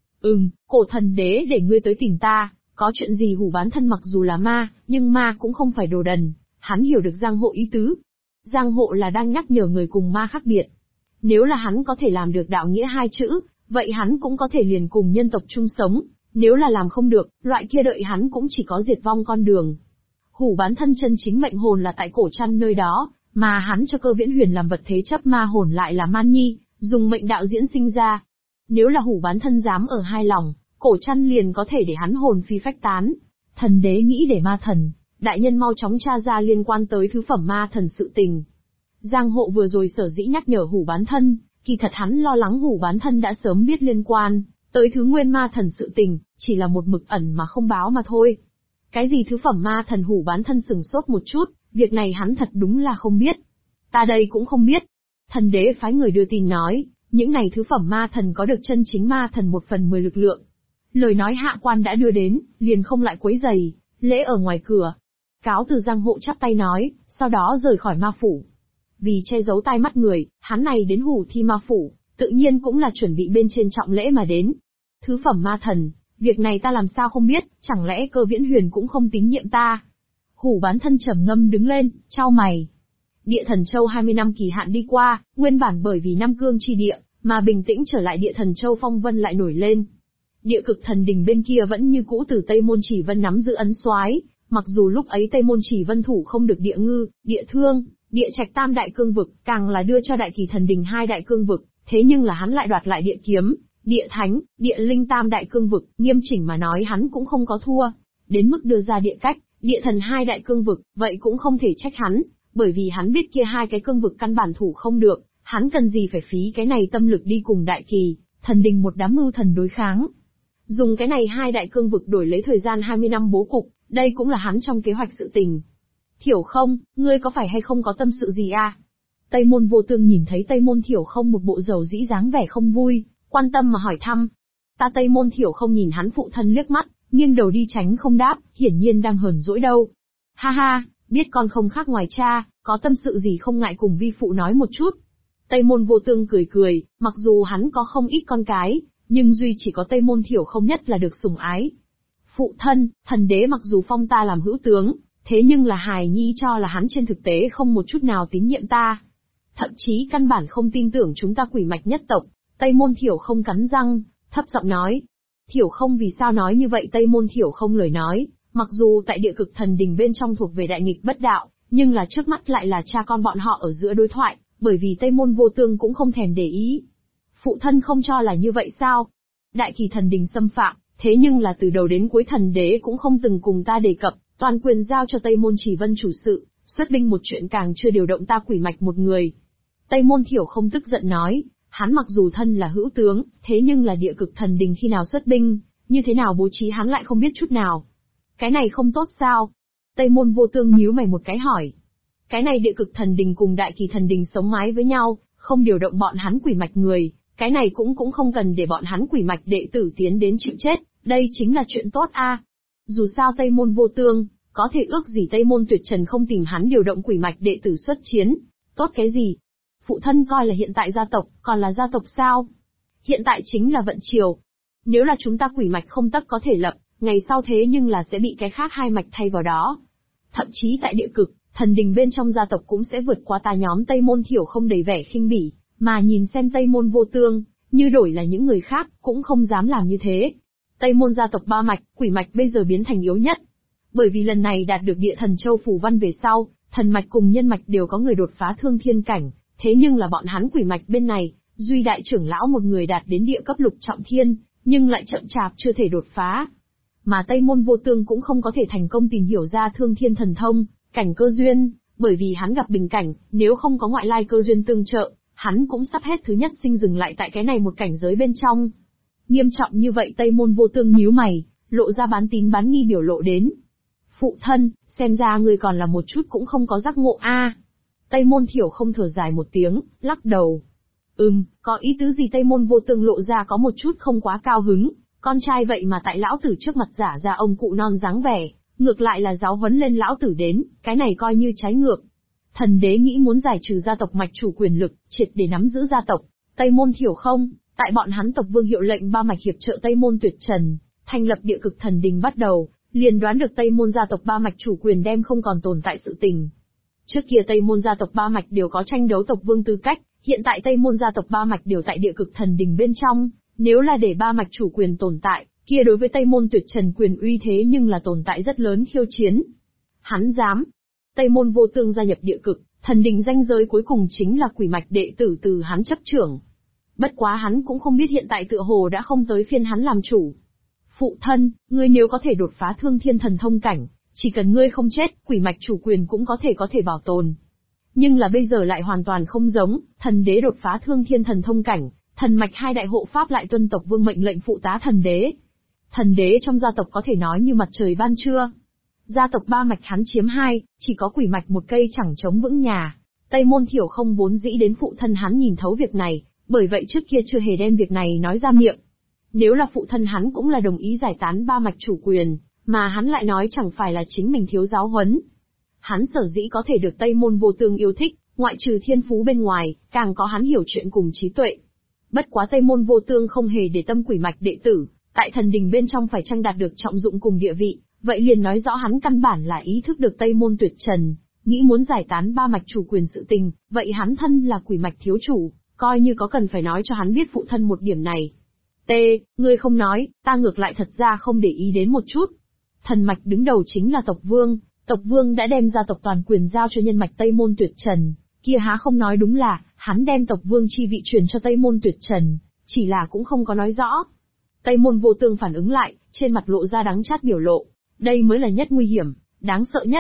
Cổ thần đế để ngươi tới tìm ta, có chuyện gì? Hủ Bán Thân mặc dù là ma, nhưng ma cũng không phải đồ đần, hắn hiểu được Giang Hộ ý tứ. Giang Hộ là đang nhắc nhở người cùng ma khác biệt. Nếu là hắn có thể làm được đạo nghĩa hai chữ, vậy hắn cũng có thể liền cùng nhân tộc chung sống, nếu là làm không được, loại kia đợi hắn cũng chỉ có diệt vong con đường. Hủ Bán Thân chân chính mệnh hồn là tại cổ trăn nơi đó, mà hắn cho Cơ Viễn Huyền làm vật thế chấp ma hồn lại là Man Nhi, dùng mệnh đạo diễn sinh ra. Nếu là Hủ Bán Thân dám ở hai lòng, cổ trăn liền có thể để hắn hồn phi phách tán. Thần đế nghĩ để ma thần, đại nhân mau chóng tra ra liên quan tới thứ phẩm ma thần sự tình. Giang Hộ vừa rồi sở dĩ nhắc nhở Hủ Bán Thân, kỳ thật hắn lo lắng Hủ Bán Thân đã sớm biết liên quan tới thứ nguyên ma thần sự tình, chỉ là một mực ẩn mà không báo mà thôi. Cái gì thứ phẩm ma thần? Hủ Bán Thân sừng sốt một chút, việc này hắn thật đúng là không biết. Ta đây cũng không biết. Thần đế phái người đưa tin nói, những này thứ phẩm ma thần có được chân chính ma thần 1/10 lực lượng. Lời nói hạ quan đã đưa đến, liền không lại quấy giày, lễ ở ngoài cửa. Cáo từ. Giang Hộ chắp tay nói, sau đó rời khỏi ma phủ. Vì che giấu tai mắt người, hắn này đến hủ thi ma phủ, tự nhiên cũng là chuẩn bị bên trên trọng lễ mà đến. Thứ phẩm ma thần, việc này ta làm sao không biết, chẳng lẽ Cơ Viễn Huyền cũng không tín nhiệm ta? Hủ Bán Thân trầm ngâm đứng lên, chau mày. Địa Thần Châu 20 năm kỳ hạn đi qua, nguyên bản bởi vì Nam Cương chi địa, mà bình tĩnh trở lại Địa Thần Châu phong vân lại nổi lên. Địa Cực thần đình bên kia vẫn như cũ từ Tây Môn Chỉ Vân nắm giữ ấn soái, mặc dù lúc ấy Tây Môn Chỉ Vân thủ không được Địa Ngư, Địa Thương, Địa Trạch tam đại cương vực, càng là đưa cho Đại Kỳ thần đình 2 đại cương vực, thế nhưng là hắn lại đoạt lại Địa Kiếm, Địa Thánh, Địa Linh tam đại cương vực, nghiêm chỉnh mà nói hắn cũng không có thua, đến mức đưa ra Địa Cách, Địa Thần 2 đại cương vực, vậy cũng không thể trách hắn, Bởi vì hắn biết kia hai cái cương vực căn bản thủ không được, hắn cần gì phải phí cái này tâm lực đi cùng Đại Kỳ, Thần Đình một đám mưu thần đối kháng. Dùng cái này hai đại cương vực đổi lấy thời gian 20 năm bố cục, đây cũng là hắn trong kế hoạch sự tình. Thiểu Không, ngươi có phải hay không có tâm sự gì à? Tây Môn Vô Tương nhìn thấy Tây Môn Thiểu Không một bộ dầu dĩ dáng vẻ không vui, quan tâm mà hỏi thăm. Ta Tây Môn Thiểu Không nhìn hắn phụ thân liếc mắt, nghiêng đầu đi tránh không đáp, hiển nhiên đang hờn dỗi đâu. Ha ha, biết con không khác ngoài cha, có tâm sự gì không ngại cùng vi phụ nói một chút. Tây Môn Vô Tương cười cười, mặc dù hắn có không ít con cái, nhưng duy chỉ có Tây Môn Thiểu Không nhất là được sủng ái. Phụ thân, thần đế mặc dù phong ta làm hữu tướng, thế nhưng là hài nhi cho là hắn trên thực tế không một chút nào tín nhiệm ta. Thậm chí căn bản không tin tưởng chúng ta quỷ mạch nhất tộc. Tây Môn Thiểu Không cắn răng, thấp giọng nói. Thiểu Không vì sao nói như vậy? Tây Môn Thiểu Không lời nói, mặc dù tại địa cực thần đình bên trong thuộc về đại nghịch bất đạo, nhưng là trước mắt lại là cha con bọn họ ở giữa đối thoại, bởi vì Tây Môn Vô Tương cũng không thèm để ý. Phụ thân không cho là như vậy sao? Đại Kỳ thần đình xâm phạm, thế nhưng là từ đầu đến cuối thần đế cũng không từng cùng ta đề cập, toàn quyền giao cho Tây Môn Chỉ Vân chủ sự, xuất binh một chuyện càng chưa điều động ta quỷ mạch một người. Tây Môn Thiểu Không tức giận nói, hắn mặc dù thân là hữu tướng, thế nhưng là địa cực thần đình khi nào xuất binh, như thế nào bố trí hắn lại không biết chút nào. Cái này không tốt sao? Tây Môn Vô Tương nhíu mày một cái hỏi. Cái này địa cực thần đình cùng Đại Kỳ thần đình sống mái với nhau, không điều động bọn hắn quỷ mạch người, cái này cũng không cần để bọn hắn quỷ mạch đệ tử tiến đến chịu chết, đây chính là chuyện tốt a. Dù sao Tây Môn Vô Tương, có thể ước gì Tây Môn Tuyệt Trần không tìm hắn điều động quỷ mạch đệ tử xuất chiến, tốt cái gì? Phụ thân coi là hiện tại gia tộc, còn là gia tộc sao? Hiện tại chính là vận triều. Nếu là chúng ta quỷ mạch không tất có thể lập, ngày sau thế nhưng là sẽ bị cái khác hai mạch thay vào đó. Thậm chí tại địa cực, thần đình bên trong gia tộc cũng sẽ vượt qua ta nhóm Tây Môn Thiểu Không đầy vẻ khinh bỉ, mà nhìn xem Tây Môn Vô Tương, như đổi là những người khác, cũng không dám làm như thế. Tây Môn gia tộc ba mạch, quỷ mạch bây giờ biến thành yếu nhất. Bởi vì lần này đạt được địa thần châu phù văn về sau, thần mạch cùng nhân mạch đều có người đột phá thương thiên cảnh, thế nhưng là bọn hắn quỷ mạch bên này, duy đại trưởng lão một người đạt đến địa cấp lục trọng thiên, nhưng lại chậm chạp chưa thể đột phá. Mà Tây Môn Vô Tương cũng không có thể thành công tìm hiểu ra thương thiên thần thông, cảnh cơ duyên, bởi vì hắn gặp bình cảnh, nếu không có ngoại lai cơ duyên tương trợ, hắn cũng sắp hết thứ nhất sinh dừng lại tại cái này một cảnh giới bên trong. Nghiêm trọng như vậy Tây Môn Vô Tương nhíu mày, lộ ra bán tín bán nghi biểu lộ đến. Phụ thân, xem ra người còn là một chút cũng không có giác ngộ a. Tây Môn Thiểu Không thở dài một tiếng, lắc đầu. Có ý tứ gì? Tây Môn Vô Tương lộ ra có một chút không quá cao hứng, con trai vậy mà tại lão tử trước mặt giả ra ông cụ non dáng vẻ, ngược lại là giáo huấn lên lão tử đến, cái này coi như trái ngược. Thần đế nghĩ muốn giải trừ gia tộc mạch chủ quyền lực, triệt để nắm giữ gia tộc. Tây Môn Thiểu Không, tại bọn hắn tộc vương hiệu lệnh ba mạch hiệp trợ Tây Môn Tuyệt Trần, thành lập địa cực thần đình bắt đầu, liền đoán được Tây Môn gia tộc ba mạch chủ quyền đem không còn tồn tại sự tình. Trước kia Tây Môn gia tộc ba mạch đều có tranh đấu tộc vương tư cách, hiện tại Tây Môn gia tộc ba mạch đều tại địa cực thần đình bên trong, nếu là để ba mạch chủ quyền tồn tại, kia đối với Tây Môn Tuyệt Trần quyền uy thế nhưng là tồn tại rất lớn khiêu chiến. Hắn dám. Tây Môn Vô Tương gia nhập địa cực, thần đình ranh giới cuối cùng chính là quỷ mạch đệ tử từ hắn chấp trưởng. Bất quá hắn cũng không biết hiện tại tựa hồ đã không tới phiên hắn làm chủ. Phụ thân, ngươi nếu có thể đột phá thương thiên thần thông cảnh, chỉ cần ngươi không chết, quỷ mạch chủ quyền cũng có thể bảo tồn. Nhưng là bây giờ lại hoàn toàn không giống, thần đế đột phá thương thiên thần thông cảnh, thần mạch hai đại hộ pháp lại tuân tộc vương mệnh lệnh phụ tá thần đế. Thần đế trong gia tộc có thể nói như mặt trời ban trưa. Gia tộc ba mạch hắn chiếm hai, chỉ có quỷ mạch một cây chẳng chống vững nhà. Tây Môn Thiểu Không vốn dĩ đến phụ thân hắn nhìn thấu việc này, bởi vậy trước kia chưa hề đem việc này nói ra miệng. Nếu là phụ thân hắn cũng là đồng ý giải tán ba mạch chủ quyền, mà hắn lại nói chẳng phải là chính mình thiếu giáo huấn. Hắn sở dĩ có thể được Tây Môn Vô Tương yêu thích, ngoại trừ thiên phú bên ngoài, càng có hắn hiểu chuyện cùng trí tuệ. Bất quá Tây Môn Vô Tương không hề để tâm quỷ mạch đệ tử, tại thần đình bên trong phải chăng đạt được trọng dụng cùng địa vị, vậy liền nói rõ hắn căn bản là ý thức được Tây Môn Tuyệt Trần, nghĩ muốn giải tán ba mạch chủ quyền sự tình, vậy hắn thân là quỷ mạch thiếu chủ, coi như có cần phải nói cho hắn biết phụ thân một điểm này. Ngươi không nói, ta ngược lại thật ra không để ý đến một chút. Thần mạch đứng đầu chính là tộc vương đã đem gia tộc toàn quyền giao cho nhân mạch Tây Môn Tuyệt Trần, kia há không nói đúng là, hắn đem tộc vương chi vị truyền cho Tây Môn Tuyệt Trần, chỉ là cũng không có nói rõ. Tây Môn Vô Tương phản ứng lại, trên mặt lộ ra đắng chát biểu lộ, đây mới là nhất nguy hiểm, đáng sợ nhất.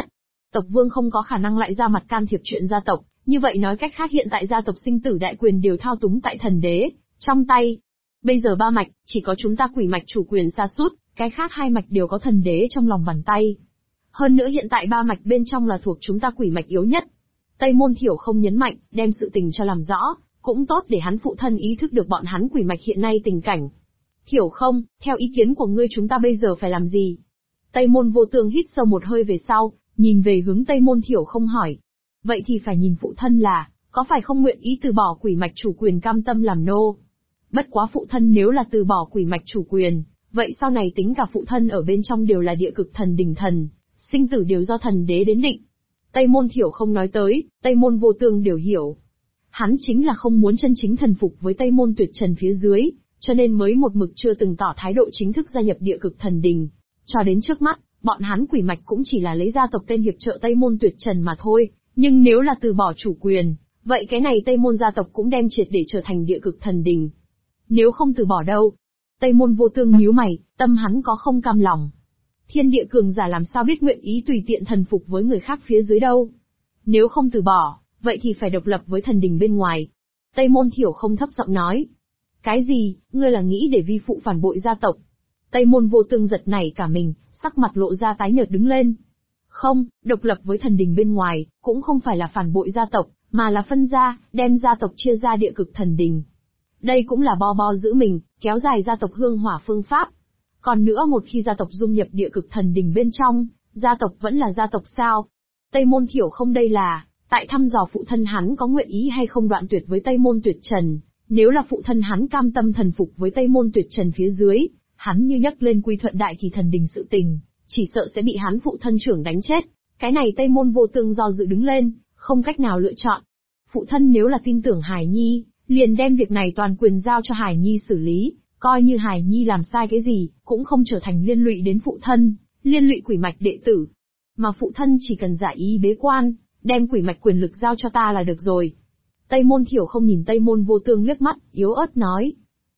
Tộc vương không có khả năng lại ra mặt can thiệp chuyện gia tộc, như vậy nói cách khác hiện tại gia tộc sinh tử đại quyền đều thao túng tại thần đế trong tay. Bây giờ ba mạch, chỉ có chúng ta quỷ mạch chủ quyền sa sút, cái khác hai mạch đều có thần đế trong lòng bàn tay. Hơn nữa hiện tại ba mạch bên trong là thuộc chúng ta quỷ mạch yếu nhất. Tây Môn Thiểu không nhấn mạnh, đem sự tình cho làm rõ, cũng tốt để hắn phụ thân ý thức được bọn hắn quỷ mạch hiện nay tình cảnh. Thiểu không, theo ý kiến của ngươi chúng ta bây giờ phải làm gì? Tây Môn Vô Tương hít sâu một hơi về sau, nhìn về hướng Tây Môn Thiểu không hỏi. Vậy thì phải nhìn phụ thân là, có phải không nguyện ý từ bỏ quỷ mạch chủ quyền cam tâm làm nô? Bất quá phụ thân nếu là từ bỏ quỷ mạch chủ quyền, vậy sau này tính cả phụ thân ở bên trong đều là địa cực thần đỉnh thần, sinh tử đều do thần đế đến định. Tây Môn Thiểu không nói tới, Tây Môn Vô Tương đều hiểu. Hắn chính là không muốn chân chính thần phục với Tây Môn Tuyệt Trần phía dưới, cho nên mới một mực chưa từng tỏ thái độ chính thức gia nhập địa cực thần đình. Cho đến trước mắt, bọn hắn quỷ mạch cũng chỉ là lấy gia tộc tên hiệp trợ Tây Môn Tuyệt Trần mà thôi, nhưng nếu là từ bỏ chủ quyền, vậy cái này Tây Môn gia tộc cũng đem triệt để trở thành địa cực thần đình. Nếu không từ bỏ đâu? Tây Môn Vô Tương nhíu mày, tâm hắn có không cam lòng. Thiên địa cường giả làm sao biết nguyện ý tùy tiện thần phục với người khác phía dưới đâu? Nếu không từ bỏ, vậy thì phải độc lập với thần đình bên ngoài. Tây Môn Thiểu không thấp giọng nói. Cái gì, ngươi là nghĩ để vi phụ phản bội gia tộc? Tây Môn Vô Tương giật nảy cả mình, sắc mặt lộ ra tái nhợt đứng lên. Không, độc lập với thần đình bên ngoài, cũng không phải là phản bội gia tộc, mà là phân gia, đem gia tộc chia ra địa cực thần đình. Đây cũng là bo giữ mình, kéo dài gia tộc hương hỏa phương pháp. Còn nữa một khi gia tộc dung nhập địa cực thần đình bên trong, gia tộc vẫn là gia tộc sao? Tây Môn Thiểu không đây là, tại thăm dò phụ thân hắn có nguyện ý hay không đoạn tuyệt với Tây Môn Tuyệt Trần. Nếu là phụ thân hắn cam tâm thần phục với Tây Môn Tuyệt Trần phía dưới, hắn như nhắc lên quy thuận đại kỳ thần đình sự tình, chỉ sợ sẽ bị hắn phụ thân trưởng đánh chết. Cái này Tây Môn Vô Tương do dự đứng lên, không cách nào lựa chọn. Phụ thân nếu là tin tưởng Hải Nhi, liền đem việc này toàn quyền giao cho Hải Nhi xử lý, coi như Hải Nhi làm sai cái gì, cũng không trở thành liên lụy đến phụ thân, liên lụy quỷ mạch đệ tử. Mà phụ thân chỉ cần giả ý bế quan, đem quỷ mạch quyền lực giao cho ta là được rồi. Tây Môn Thiểu không nhìn Tây Môn Vô Tương liếc mắt, yếu ớt nói.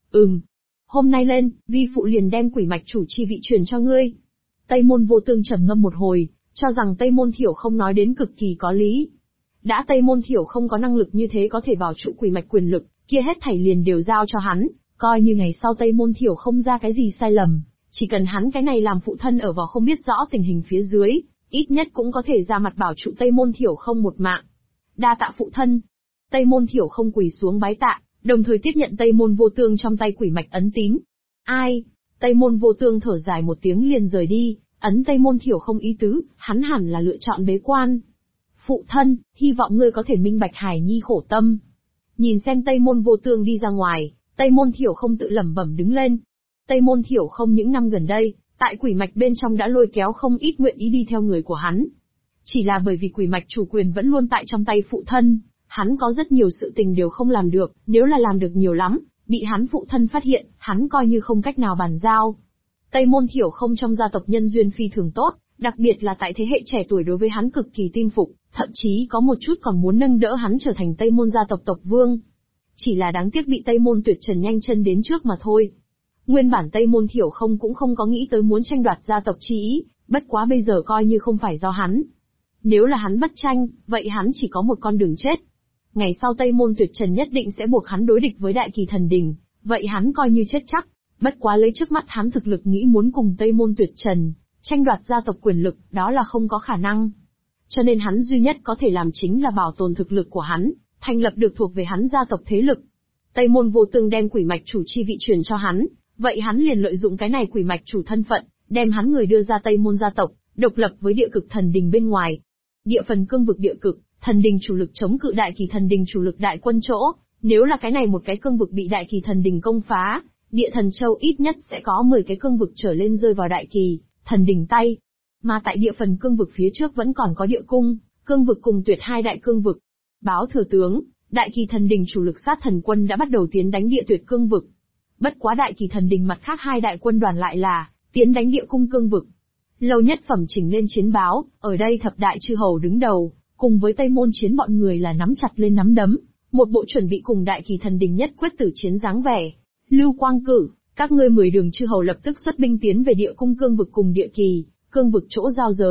Hôm nay lên, vi phụ liền đem quỷ mạch chủ chi vị truyền cho ngươi. Tây Môn Vô Tương trầm ngâm một hồi, cho rằng Tây Môn Thiểu không nói đến cực kỳ có lý. Đã Tây Môn Thiểu không có năng lực như thế có thể bảo trụ quỷ mạch quyền lực, kia hết thảy liền đều giao cho hắn, coi như ngày sau Tây Môn Thiểu không ra cái gì sai lầm, chỉ cần hắn cái này làm phụ thân ở vào không biết rõ tình hình phía dưới, ít nhất cũng có thể ra mặt bảo trụ Tây Môn Thiểu không một mạng. Đa tạ phụ thân. Tây Môn Thiểu không quỳ xuống bái tạ, đồng thời tiếp nhận Tây Môn Vô Tương trong tay quỷ mạch ấn tín. Ai? Tây Môn Vô Tương thở dài một tiếng liền rời đi, ấn Tây Môn Thiểu không ý tứ, hắn hẳn là lựa chọn bế quan. Phụ thân, hy vọng ngươi có thể minh bạch Hải Nhi khổ tâm. Nhìn xem Tây Môn Vô Tương đi ra ngoài, Tây Môn Thiểu không tự lẩm bẩm đứng lên. Tây Môn Thiểu không những năm gần đây, tại quỷ mạch bên trong đã lôi kéo không ít nguyện ý đi theo người của hắn. Chỉ là bởi vì quỷ mạch chủ quyền vẫn luôn tại trong tay phụ thân, hắn có rất nhiều sự tình đều không làm được, nếu là làm được nhiều lắm, bị hắn phụ thân phát hiện, hắn coi như không cách nào bàn giao. Tây Môn Thiểu không trong gia tộc nhân duyên phi thường tốt, đặc biệt là tại thế hệ trẻ tuổi đối với hắn cực kỳ tin phục, thậm chí có một chút còn muốn nâng đỡ hắn trở thành Tây Môn gia tộc tộc vương. Chỉ là đáng tiếc bị Tây Môn Tuyệt Trần nhanh chân đến trước mà thôi. Nguyên bản Tây Môn Thiểu không cũng không có nghĩ tới muốn tranh đoạt gia tộc chi ý, bất quá bây giờ coi như không phải do hắn. Nếu là hắn bất tranh, vậy hắn chỉ có một con đường chết. Ngày sau Tây Môn Tuyệt Trần nhất định sẽ buộc hắn đối địch với Đại Kỳ Thần Đình, vậy hắn coi như chết chắc. Bất quá lấy trước mắt hắn thực lực nghĩ muốn cùng Tây Môn Tuyệt Trần tranh đoạt gia tộc quyền lực, đó là không có khả năng. Cho nên hắn duy nhất có thể làm chính là bảo tồn thực lực của hắn, thành lập được thuộc về hắn gia tộc thế lực. Tây Môn Vô Tương đem quỷ mạch chủ chi vị truyền cho hắn, vậy hắn liền lợi dụng cái này quỷ mạch chủ thân phận, đem hắn người đưa ra Tây Môn gia tộc, độc lập với địa cực thần đình bên ngoài. Địa phần cương vực địa cực, thần đình chủ lực chống cự Đại Kỳ Thần Đình chủ lực đại quân chỗ, nếu là cái này một cái cương vực bị Đại Kỳ Thần Đình công phá, Địa Thần Châu ít nhất sẽ có 10 cái cương vực trở lên rơi vào Đại Kỳ Thần Đình tay. Mà tại địa phần cương vực phía trước vẫn còn có địa cung, cương vực cùng tuyệt hai đại cương vực. Báo thừa tướng, Đại Kỳ Thần Đình chủ lực sát thần quân đã bắt đầu tiến đánh địa tuyệt cương vực. Bất quá Đại Kỳ Thần Đình mặt khác hai đại quân đoàn lại là tiến đánh địa cung cương vực. Lâu nhất phẩm chỉnh lên chiến báo, ở đây thập đại chư hầu đứng đầu, cùng với Tây Môn Chiến bọn người là nắm chặt lên nắm đấm, một bộ chuẩn bị cùng Đại Kỳ Thần Đình nhất quyết tử chiến dáng vẻ. Lưu Quang cử, các ngươi 10 đường chư hầu lập tức xuất binh tiến về địa cung cương vực cùng địa kỳ cương vực chỗ giao giới,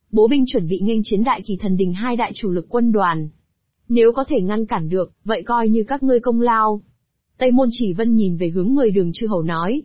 bố binh chuẩn bị nghênh chiến Đại Kỳ Thần Đình hai đại chủ lực quân đoàn. Nếu có thể ngăn cản được, vậy coi như các ngươi công lao. Tây Môn Chỉ Vân nhìn về hướng 10 đường chư hầu nói.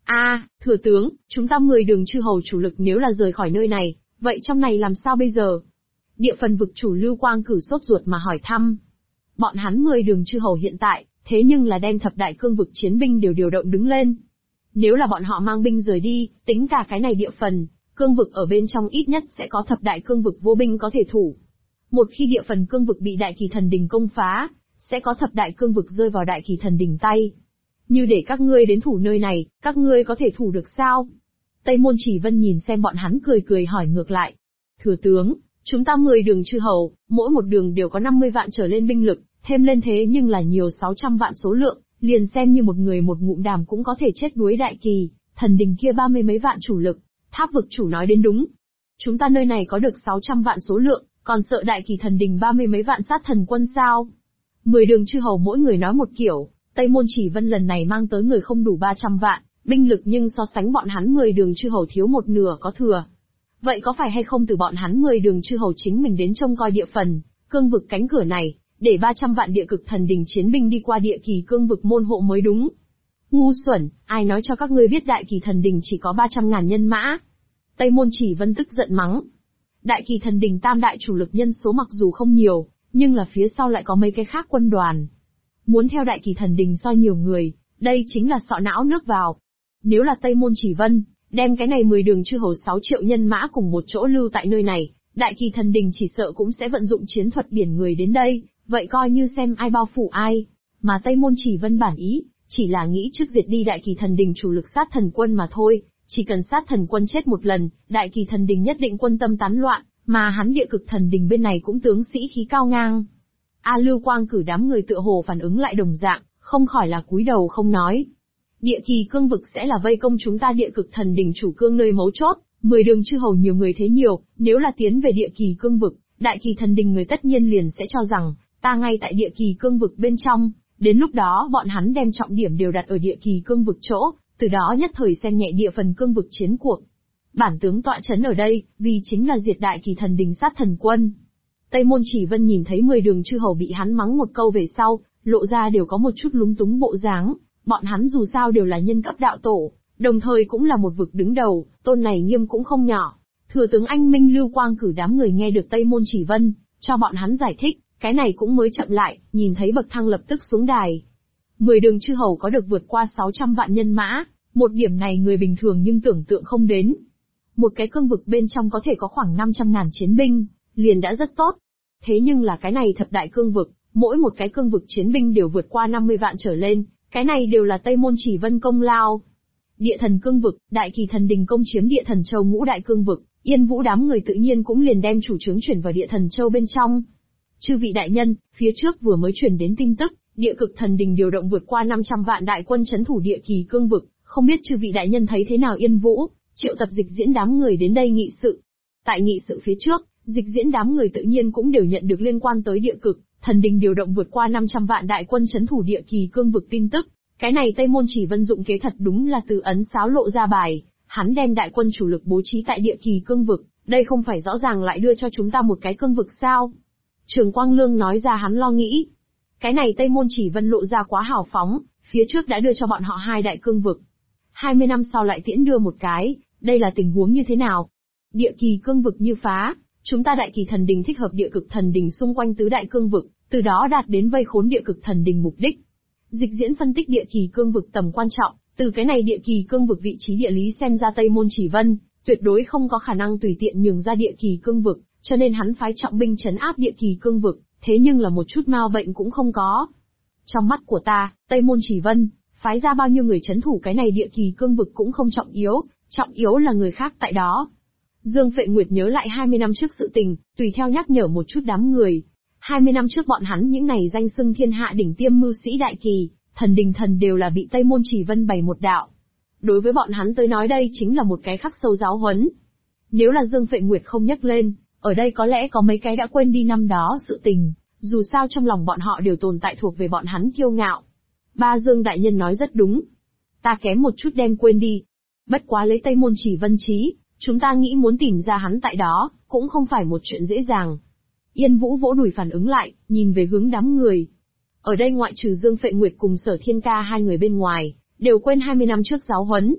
Thừa tướng, chúng ta 10 đường chư hầu chủ lực nếu là rời khỏi nơi này, vậy trong này làm sao bây giờ? Địa phần vực chủ Lưu Quang Cử sốt ruột mà hỏi thăm. Bọn hắn 10 đường chư hầu hiện tại, thế nhưng là đem thập đại cương vực chiến binh đều điều động đứng lên. Nếu là bọn họ mang binh rời đi, tính cả cái này địa phần, cương vực ở bên trong ít nhất sẽ có thập đại cương vực vô binh có thể thủ. Một khi địa phần cương vực bị Đại Kỳ Thần Đình công phá, sẽ có thập đại cương vực rơi vào Đại Kỳ Thần Đình tay. Như để các ngươi đến thủ nơi này, các ngươi có thể thủ được sao? Tây Môn Chỉ Vân nhìn xem bọn hắn cười cười hỏi ngược lại. Thừa tướng, chúng ta 10 đường chư hầu, mỗi một đường đều có 50 vạn trở lên binh lực, thêm lên thế nhưng là nhiều 600 vạn số lượng, liền xem như một người một ngụm đàm cũng có thể chết đuối Đại Kỳ Thần Đình kia 30 mấy vạn chủ lực. Tháp vực chủ nói đến đúng. Chúng ta nơi này có được 600 vạn số lượng, còn sợ Đại Kỳ Thần Đình 30 mấy vạn sát thần quân sao? 10 đường chư hầu mỗi người nói một kiểu, Tây Môn Chỉ Vân lần này mang tới người không đủ 300 vạn, binh lực nhưng so sánh bọn hắn 10 đường chư hầu thiếu một nửa có thừa. Vậy có phải hay không từ bọn hắn 10 đường chư hầu chính mình đến trông coi địa phần, cương vực cánh cửa này, để 300 vạn địa cực thần đình chiến binh đi qua địa kỳ cương vực môn hộ mới đúng? Ngu xuẩn, ai nói cho các ngươi biết Đại Kỳ Thần Đình chỉ có 300.000 nhân mã? Tây Môn Chỉ Vân tức giận mắng. Đại Kỳ Thần Đình tam đại chủ lực nhân số mặc dù không nhiều, nhưng là phía sau lại có mấy cái khác quân đoàn. Muốn theo Đại Kỳ Thần Đình soi nhiều người, đây chính là sọ não nước vào. Nếu là Tây Môn Chỉ Vân, đem cái này 10 đường chư hầu 6 triệu nhân mã cùng một chỗ lưu tại nơi này, Đại Kỳ Thần Đình chỉ sợ cũng sẽ vận dụng chiến thuật biển người đến đây, vậy coi như xem ai bao phủ ai. Mà Tây Môn Chỉ Vân bản ý, chỉ là nghĩ trước diệt đi Đại Kỳ Thần Đình chủ lực sát thần quân mà thôi, chỉ cần sát thần quân chết một lần, Đại Kỳ Thần Đình nhất định quân tâm tán loạn, mà hắn địa cực thần đình bên này cũng tướng sĩ khí cao ngang. Lưu Quang Cử đám người tựa hồ phản ứng lại đồng dạng, không khỏi là cúi đầu không nói. Địa kỳ cương vực sẽ là vây công chúng ta địa cực thần đình chủ cương nơi mấu chốt, 10 đường chư hầu nhiều người thế nhiều, nếu là tiến về địa kỳ cương vực, Đại Kỳ Thần Đình người tất nhiên liền sẽ cho rằng, ta ngay tại địa kỳ cương vực bên trong, đến lúc đó bọn hắn đem trọng điểm đều đặt ở địa kỳ cương vực chỗ, từ đó nhất thời xem nhẹ địa phần cương vực chiến cuộc. Bản tướng tọa chấn ở đây, vì chính là diệt Đại Kỳ Thần Đình sát thần quân. Tây Môn Chỉ Vân nhìn thấy 10 đường chư hầu bị hắn mắng một câu về sau, lộ ra đều có một chút lúng túng bộ dáng, bọn hắn dù sao đều là nhân cấp đạo tổ, đồng thời cũng là một vực đứng đầu, tôn này nghiêm cũng không nhỏ. Thừa tướng anh Minh Lưu Quang Cử đám người nghe được Tây Môn Chỉ Vân, cho bọn hắn giải thích, cái này cũng mới chậm lại, nhìn thấy bậc thang lập tức xuống đài. 10 đường chư hầu có được vượt qua 600 vạn nhân mã, một điểm này người bình thường nhưng tưởng tượng không đến. Một cái cương vực bên trong có thể có khoảng 500.000 chiến binh, liền đã rất tốt. Thế nhưng là cái này thập đại cương vực, mỗi một cái cương vực chiến binh đều vượt qua 50 vạn trở lên, cái này đều là Tây Môn Chỉ Vân công lao. Địa thần cương vực, Đại Kỳ Thần Đình công chiếm địa thần châu ngũ đại cương vực, Yên Vũ đám người tự nhiên cũng liền đem chủ trướng chuyển vào địa thần châu bên trong. Chư vị đại nhân, phía trước vừa mới truyền đến tin tức, địa cực thần đình điều động vượt qua 500 vạn đại quân trấn thủ địa kỳ cương vực, không biết chư vị đại nhân thấy thế nào Yên Vũ, triệu tập Dịch Diễn đám người đến đây nghị sự. Tại nghị sự phía trước, Dịch Diễn đám người tự nhiên cũng đều nhận được liên quan tới địa cực thần đình điều động vượt qua 500 vạn đại quân trấn thủ địa kỳ cương vực tin tức. Cái này Tây Môn Chỉ Vân dụng kế thật đúng là từ ấn sáo lộ ra bài, hắn đem đại quân chủ lực bố trí tại địa kỳ cương vực, đây không phải rõ ràng lại đưa cho chúng ta một cái cương vực sao? Trường Quang Lương nói ra hắn lo nghĩ. Cái này Tây Môn Chỉ Vân lộ ra quá hào phóng, phía trước đã đưa cho bọn họ hai đại cương vực. 20 năm sau lại tiễn đưa một cái, đây là tình huống như thế nào? Địa kỳ cương vực như phá, chúng ta Đại Kỳ Thần Đình thích hợp địa cực thần đình xung quanh tứ đại cương vực, từ đó đạt đến vây khốn địa cực thần đình mục đích. Dịch Diễn phân tích địa kỳ cương vực tầm quan trọng, từ cái này địa kỳ cương vực vị trí địa lý xem ra Tây Môn Chỉ Vân tuyệt đối không có khả năng tùy tiện nhường ra địa kỳ cương vực, cho nên hắn phái trọng binh trấn áp địa kỳ cương vực, thế nhưng là một chút mau bệnh cũng không có. Trong mắt của ta, Tây Môn Chỉ Vân phái ra bao nhiêu người trấn thủ cái này địa kỳ cương vực cũng không trọng yếu là người khác tại đó. Dương Phệ Nguyệt nhớ lại 20 năm trước sự tình, tùy theo nhắc nhở một chút đám người. 20 năm trước bọn hắn những này danh xưng thiên hạ đỉnh tiêm mưu sĩ Đại Kỳ Thần Đình thần đều là bị Tây Môn Chỉ Vân bày một đạo. Đối với bọn hắn tới nói đây chính là một cái khắc sâu giáo huấn. Nếu là Dương Phệ Nguyệt không nhắc lên, ở đây có lẽ có mấy cái đã quên đi năm đó sự tình, dù sao trong lòng bọn họ đều tồn tại thuộc về bọn hắn kiêu ngạo. Ba Dương đại nhân nói rất đúng. Ta kém một chút đem quên đi. Bất quá lấy Tây Môn Chỉ Vân trí, Chúng ta nghĩ muốn tìm ra hắn tại đó, cũng không phải một chuyện dễ dàng. Yên Vũ vỗ đùi phản ứng lại, nhìn về hướng đám người. Ở đây ngoại trừ Dương Phệ Nguyệt cùng Sở Thiên Ca hai người bên ngoài, đều quên 20 năm trước giáo huấn.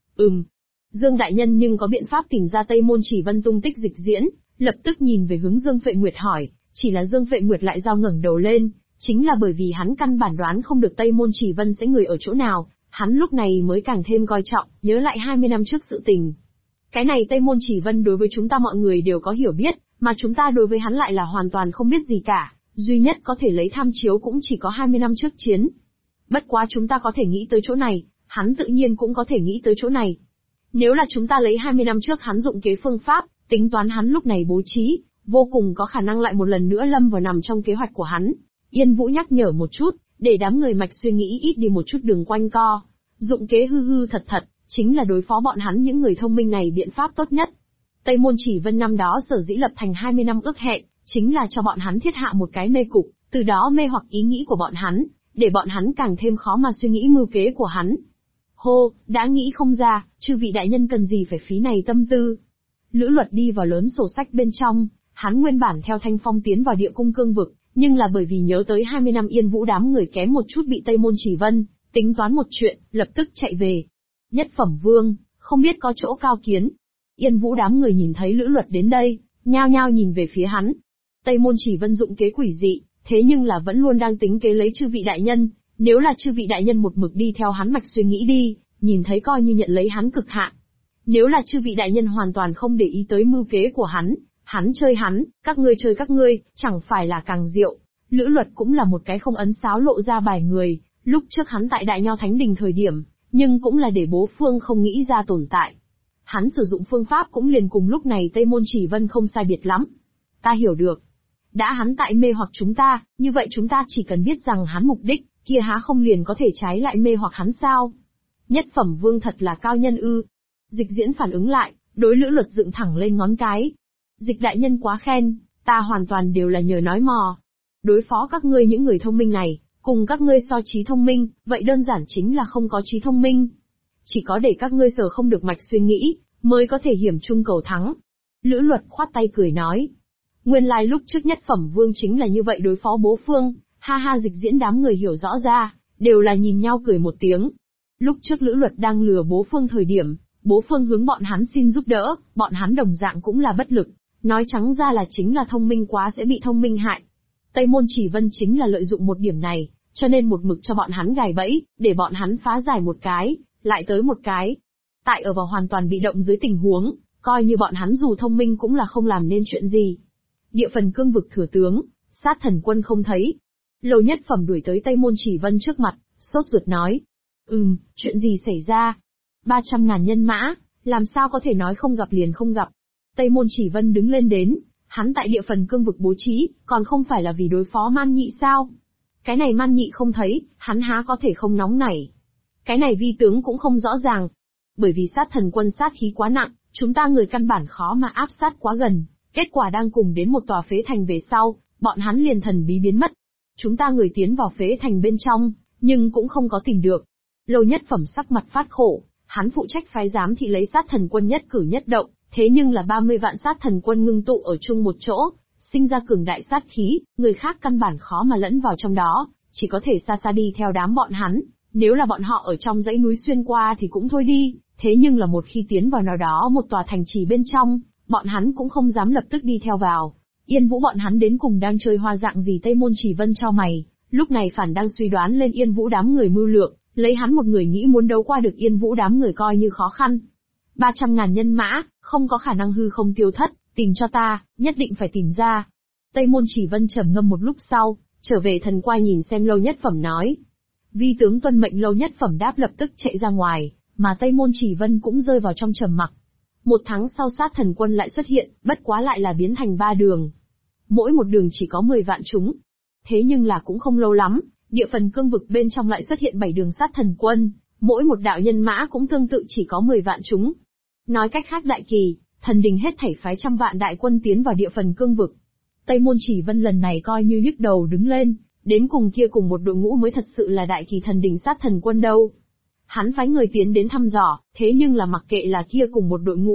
Dương đại nhân nhưng có biện pháp tìm ra Tây Môn Chỉ Vân tung tích Dịch Diễn, lập tức nhìn về hướng Dương Phệ Nguyệt hỏi, chỉ là Dương Phệ Nguyệt lại giao ngẩng đầu lên, chính là bởi vì hắn căn bản đoán không được Tây Môn Chỉ Vân sẽ người ở chỗ nào, hắn lúc này mới càng thêm coi trọng, nhớ lại 20 năm trước sự tình. Cái này Tây Môn Chỉ Vân đối với chúng ta mọi người đều có hiểu biết, mà chúng ta đối với hắn lại là hoàn toàn không biết gì cả, duy nhất có thể lấy tham chiếu cũng chỉ có 20 năm trước chiến. Bất quá chúng ta có thể nghĩ tới chỗ này, hắn tự nhiên cũng có thể nghĩ tới chỗ này. Nếu là chúng ta lấy 20 năm trước hắn dụng kế phương pháp, tính toán hắn lúc này bố trí, vô cùng có khả năng lại một lần nữa lâm vào nằm trong kế hoạch của hắn. Yên Vũ nhắc nhở một chút, để đám người mạch suy nghĩ ít đi một chút đường quanh co. Dụng kế hư hư thật thật, chính là đối phó bọn hắn những người thông minh này biện pháp tốt nhất. Tây Môn Chỉ Vân năm đó sở dĩ lập thành 20 năm ước hẹn, chính là cho bọn hắn thiết hạ một cái mê cục, từ đó mê hoặc ý nghĩ của bọn hắn, để bọn hắn càng thêm khó mà suy nghĩ mưu kế của hắn. Hô, đã nghĩ không ra, chư vị đại nhân cần gì phải phí này tâm tư. Lữ Luật đi vào lớn sổ sách bên trong, hắn nguyên bản theo Thanh Phong tiến vào địa cung cương vực, nhưng là bởi vì nhớ tới 20 năm Yên Vũ đám người kém một chút bị Tây Môn Chỉ Vân, tính toán một chuyện, lập tức chạy về. Nhất phẩm vương, không biết có chỗ cao kiến. Yên Vũ đám người nhìn thấy Lữ Luật đến đây, nhao nhao nhìn về phía hắn. Tây Môn Chỉ Vân dụng kế quỷ dị, thế nhưng là vẫn luôn đang tính kế lấy chư vị đại nhân, nếu là chư vị đại nhân một mực đi theo hắn mạch suy nghĩ đi, nhìn thấy coi như nhận lấy hắn cực hạn. Nếu là chư vị đại nhân hoàn toàn không để ý tới mưu kế của hắn chơi hắn, các ngươi chơi các ngươi, chẳng phải là càng diệu. Lữ Luật cũng là một cái không ấn sáo lộ ra bài người, lúc trước hắn tại Đại Nho Thánh Đình thời điểm, nhưng cũng là để bố phương không nghĩ ra tồn tại. Hắn sử dụng phương pháp cũng liền cùng lúc này Tây Môn Chỉ Vân không sai biệt lắm. Ta hiểu được. Đã hắn tại mê hoặc chúng ta, như vậy chúng ta chỉ cần biết rằng hắn mục đích, kia há không liền có thể trái lại mê hoặc hắn sao? Nhất phẩm vương thật là cao nhân ư. Dịch Diễn phản ứng lại, đối Lữ Luật dựng thẳng lên ngón cái. Dịch đại nhân quá khen, ta hoàn toàn đều là nhờ nói mò. Đối phó các ngươi những người thông minh này, cùng các ngươi so trí thông minh, vậy đơn giản chính là không có trí thông minh. Chỉ có để các ngươi sở không được mạch suy nghĩ, mới có thể hiểm chung cầu thắng. Lữ Luật khoát tay cười nói. Nguyên lai lúc trước nhất phẩm vương chính là như vậy đối phó bố phương, ha ha. Dịch Diễn đám người hiểu rõ ra, đều là nhìn nhau cười một tiếng. Lúc trước Lữ Luật đang lừa bố phương thời điểm, bố phương hướng bọn hắn xin giúp đỡ, bọn hắn đồng dạng cũng là bất lực, nói trắng ra là chính là thông minh quá sẽ bị thông minh hại. Tây Môn Chỉ Vân chính là lợi dụng một điểm này, cho nên một mực cho bọn hắn gài bẫy, để bọn hắn phá giải một cái, lại tới một cái. Tại ở vào hoàn toàn bị động dưới tình huống, coi như bọn hắn dù thông minh cũng là không làm nên chuyện gì. Địa phần cương vực thừa tướng, Sát Thần Quân không thấy. Lầu Nhất Phẩm đuổi tới Tây Môn Chỉ Vân trước mặt, sốt ruột nói. Chuyện gì xảy ra? 300.000 nhân mã, làm sao có thể nói không gặp liền không gặp. Tây Môn Chỉ Vân đứng lên đến, hắn tại địa phần cương vực bố trí, còn không phải là vì đối phó Man Nhị sao? Cái này Man Nhị không thấy, hắn há có thể không nóng nảy. Cái này vi tướng cũng không rõ ràng. Bởi vì Sát Thần Quân sát khí quá nặng, chúng ta người căn bản khó mà áp sát quá gần, kết quả đang cùng đến một tòa phế thành về sau, bọn hắn liền thần bí biến mất. Chúng ta người tiến vào phế thành bên trong, nhưng cũng không có tìm được. Lầu Nhất Phẩm sắc mặt phát khổ, hắn phụ trách phái giám thị lấy Sát Thần Quân nhất cử nhất động, thế nhưng là 30 vạn Sát Thần Quân ngưng tụ ở chung một chỗ, sinh ra cường đại sát khí, người khác căn bản khó mà lẫn vào trong đó, chỉ có thể xa xa đi theo đám bọn hắn. Nếu là bọn họ ở trong dãy núi xuyên qua thì cũng thôi đi, thế nhưng là một khi tiến vào nào đó một tòa thành trì bên trong, bọn hắn cũng không dám lập tức đi theo vào. Yên Vũ bọn hắn đến cùng đang chơi hoa dạng gì? Tây Môn Chỉ Vân cho mày, lúc này phản đang suy đoán lên Yên Vũ đám người mưu lược, lấy hắn một người nghĩ muốn đấu qua được Yên Vũ đám người coi như khó khăn. 300.000 nhân mã, không có khả năng hư không tiêu thất, tìm cho ta, nhất định phải tìm ra. Tây Môn Chỉ Vân trầm ngâm một lúc sau, trở về thần quai nhìn xem Lâu Nhất Phẩm nói. Vi tướng tuân mệnh. Lâu Nhất Phẩm đáp lập tức chạy ra ngoài, mà Tây Môn Chỉ Vân cũng rơi vào trong trầm mặc. Một tháng sau Sát Thần Quân lại xuất hiện, bất quá lại là biến thành 3 đường. Mỗi một đường chỉ có 10 vạn chúng. Thế nhưng là cũng không lâu lắm, địa phần cương vực bên trong lại xuất hiện 7 đường Sát Thần Quân, mỗi một đạo nhân mã cũng tương tự chỉ có 10 vạn chúng. Nói cách khác đại kỳ, thần đình hết thảy phái trăm vạn đại quân tiến vào địa phần cương vực. Tây Môn Chỉ Vân lần này coi như nhức đầu đứng lên, đến cùng kia cùng một đội ngũ mới thật sự là đại kỳ thần đình Sát Thần Quân đâu. Hắn phái người tiến đến thăm dò, thế nhưng là mặc kệ là kia cùng một đội ngũ,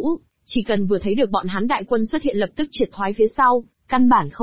Chỉ cần vừa thấy được bọn hắn đại quân xuất hiện lập tức triệt thoái phía sau, căn bản không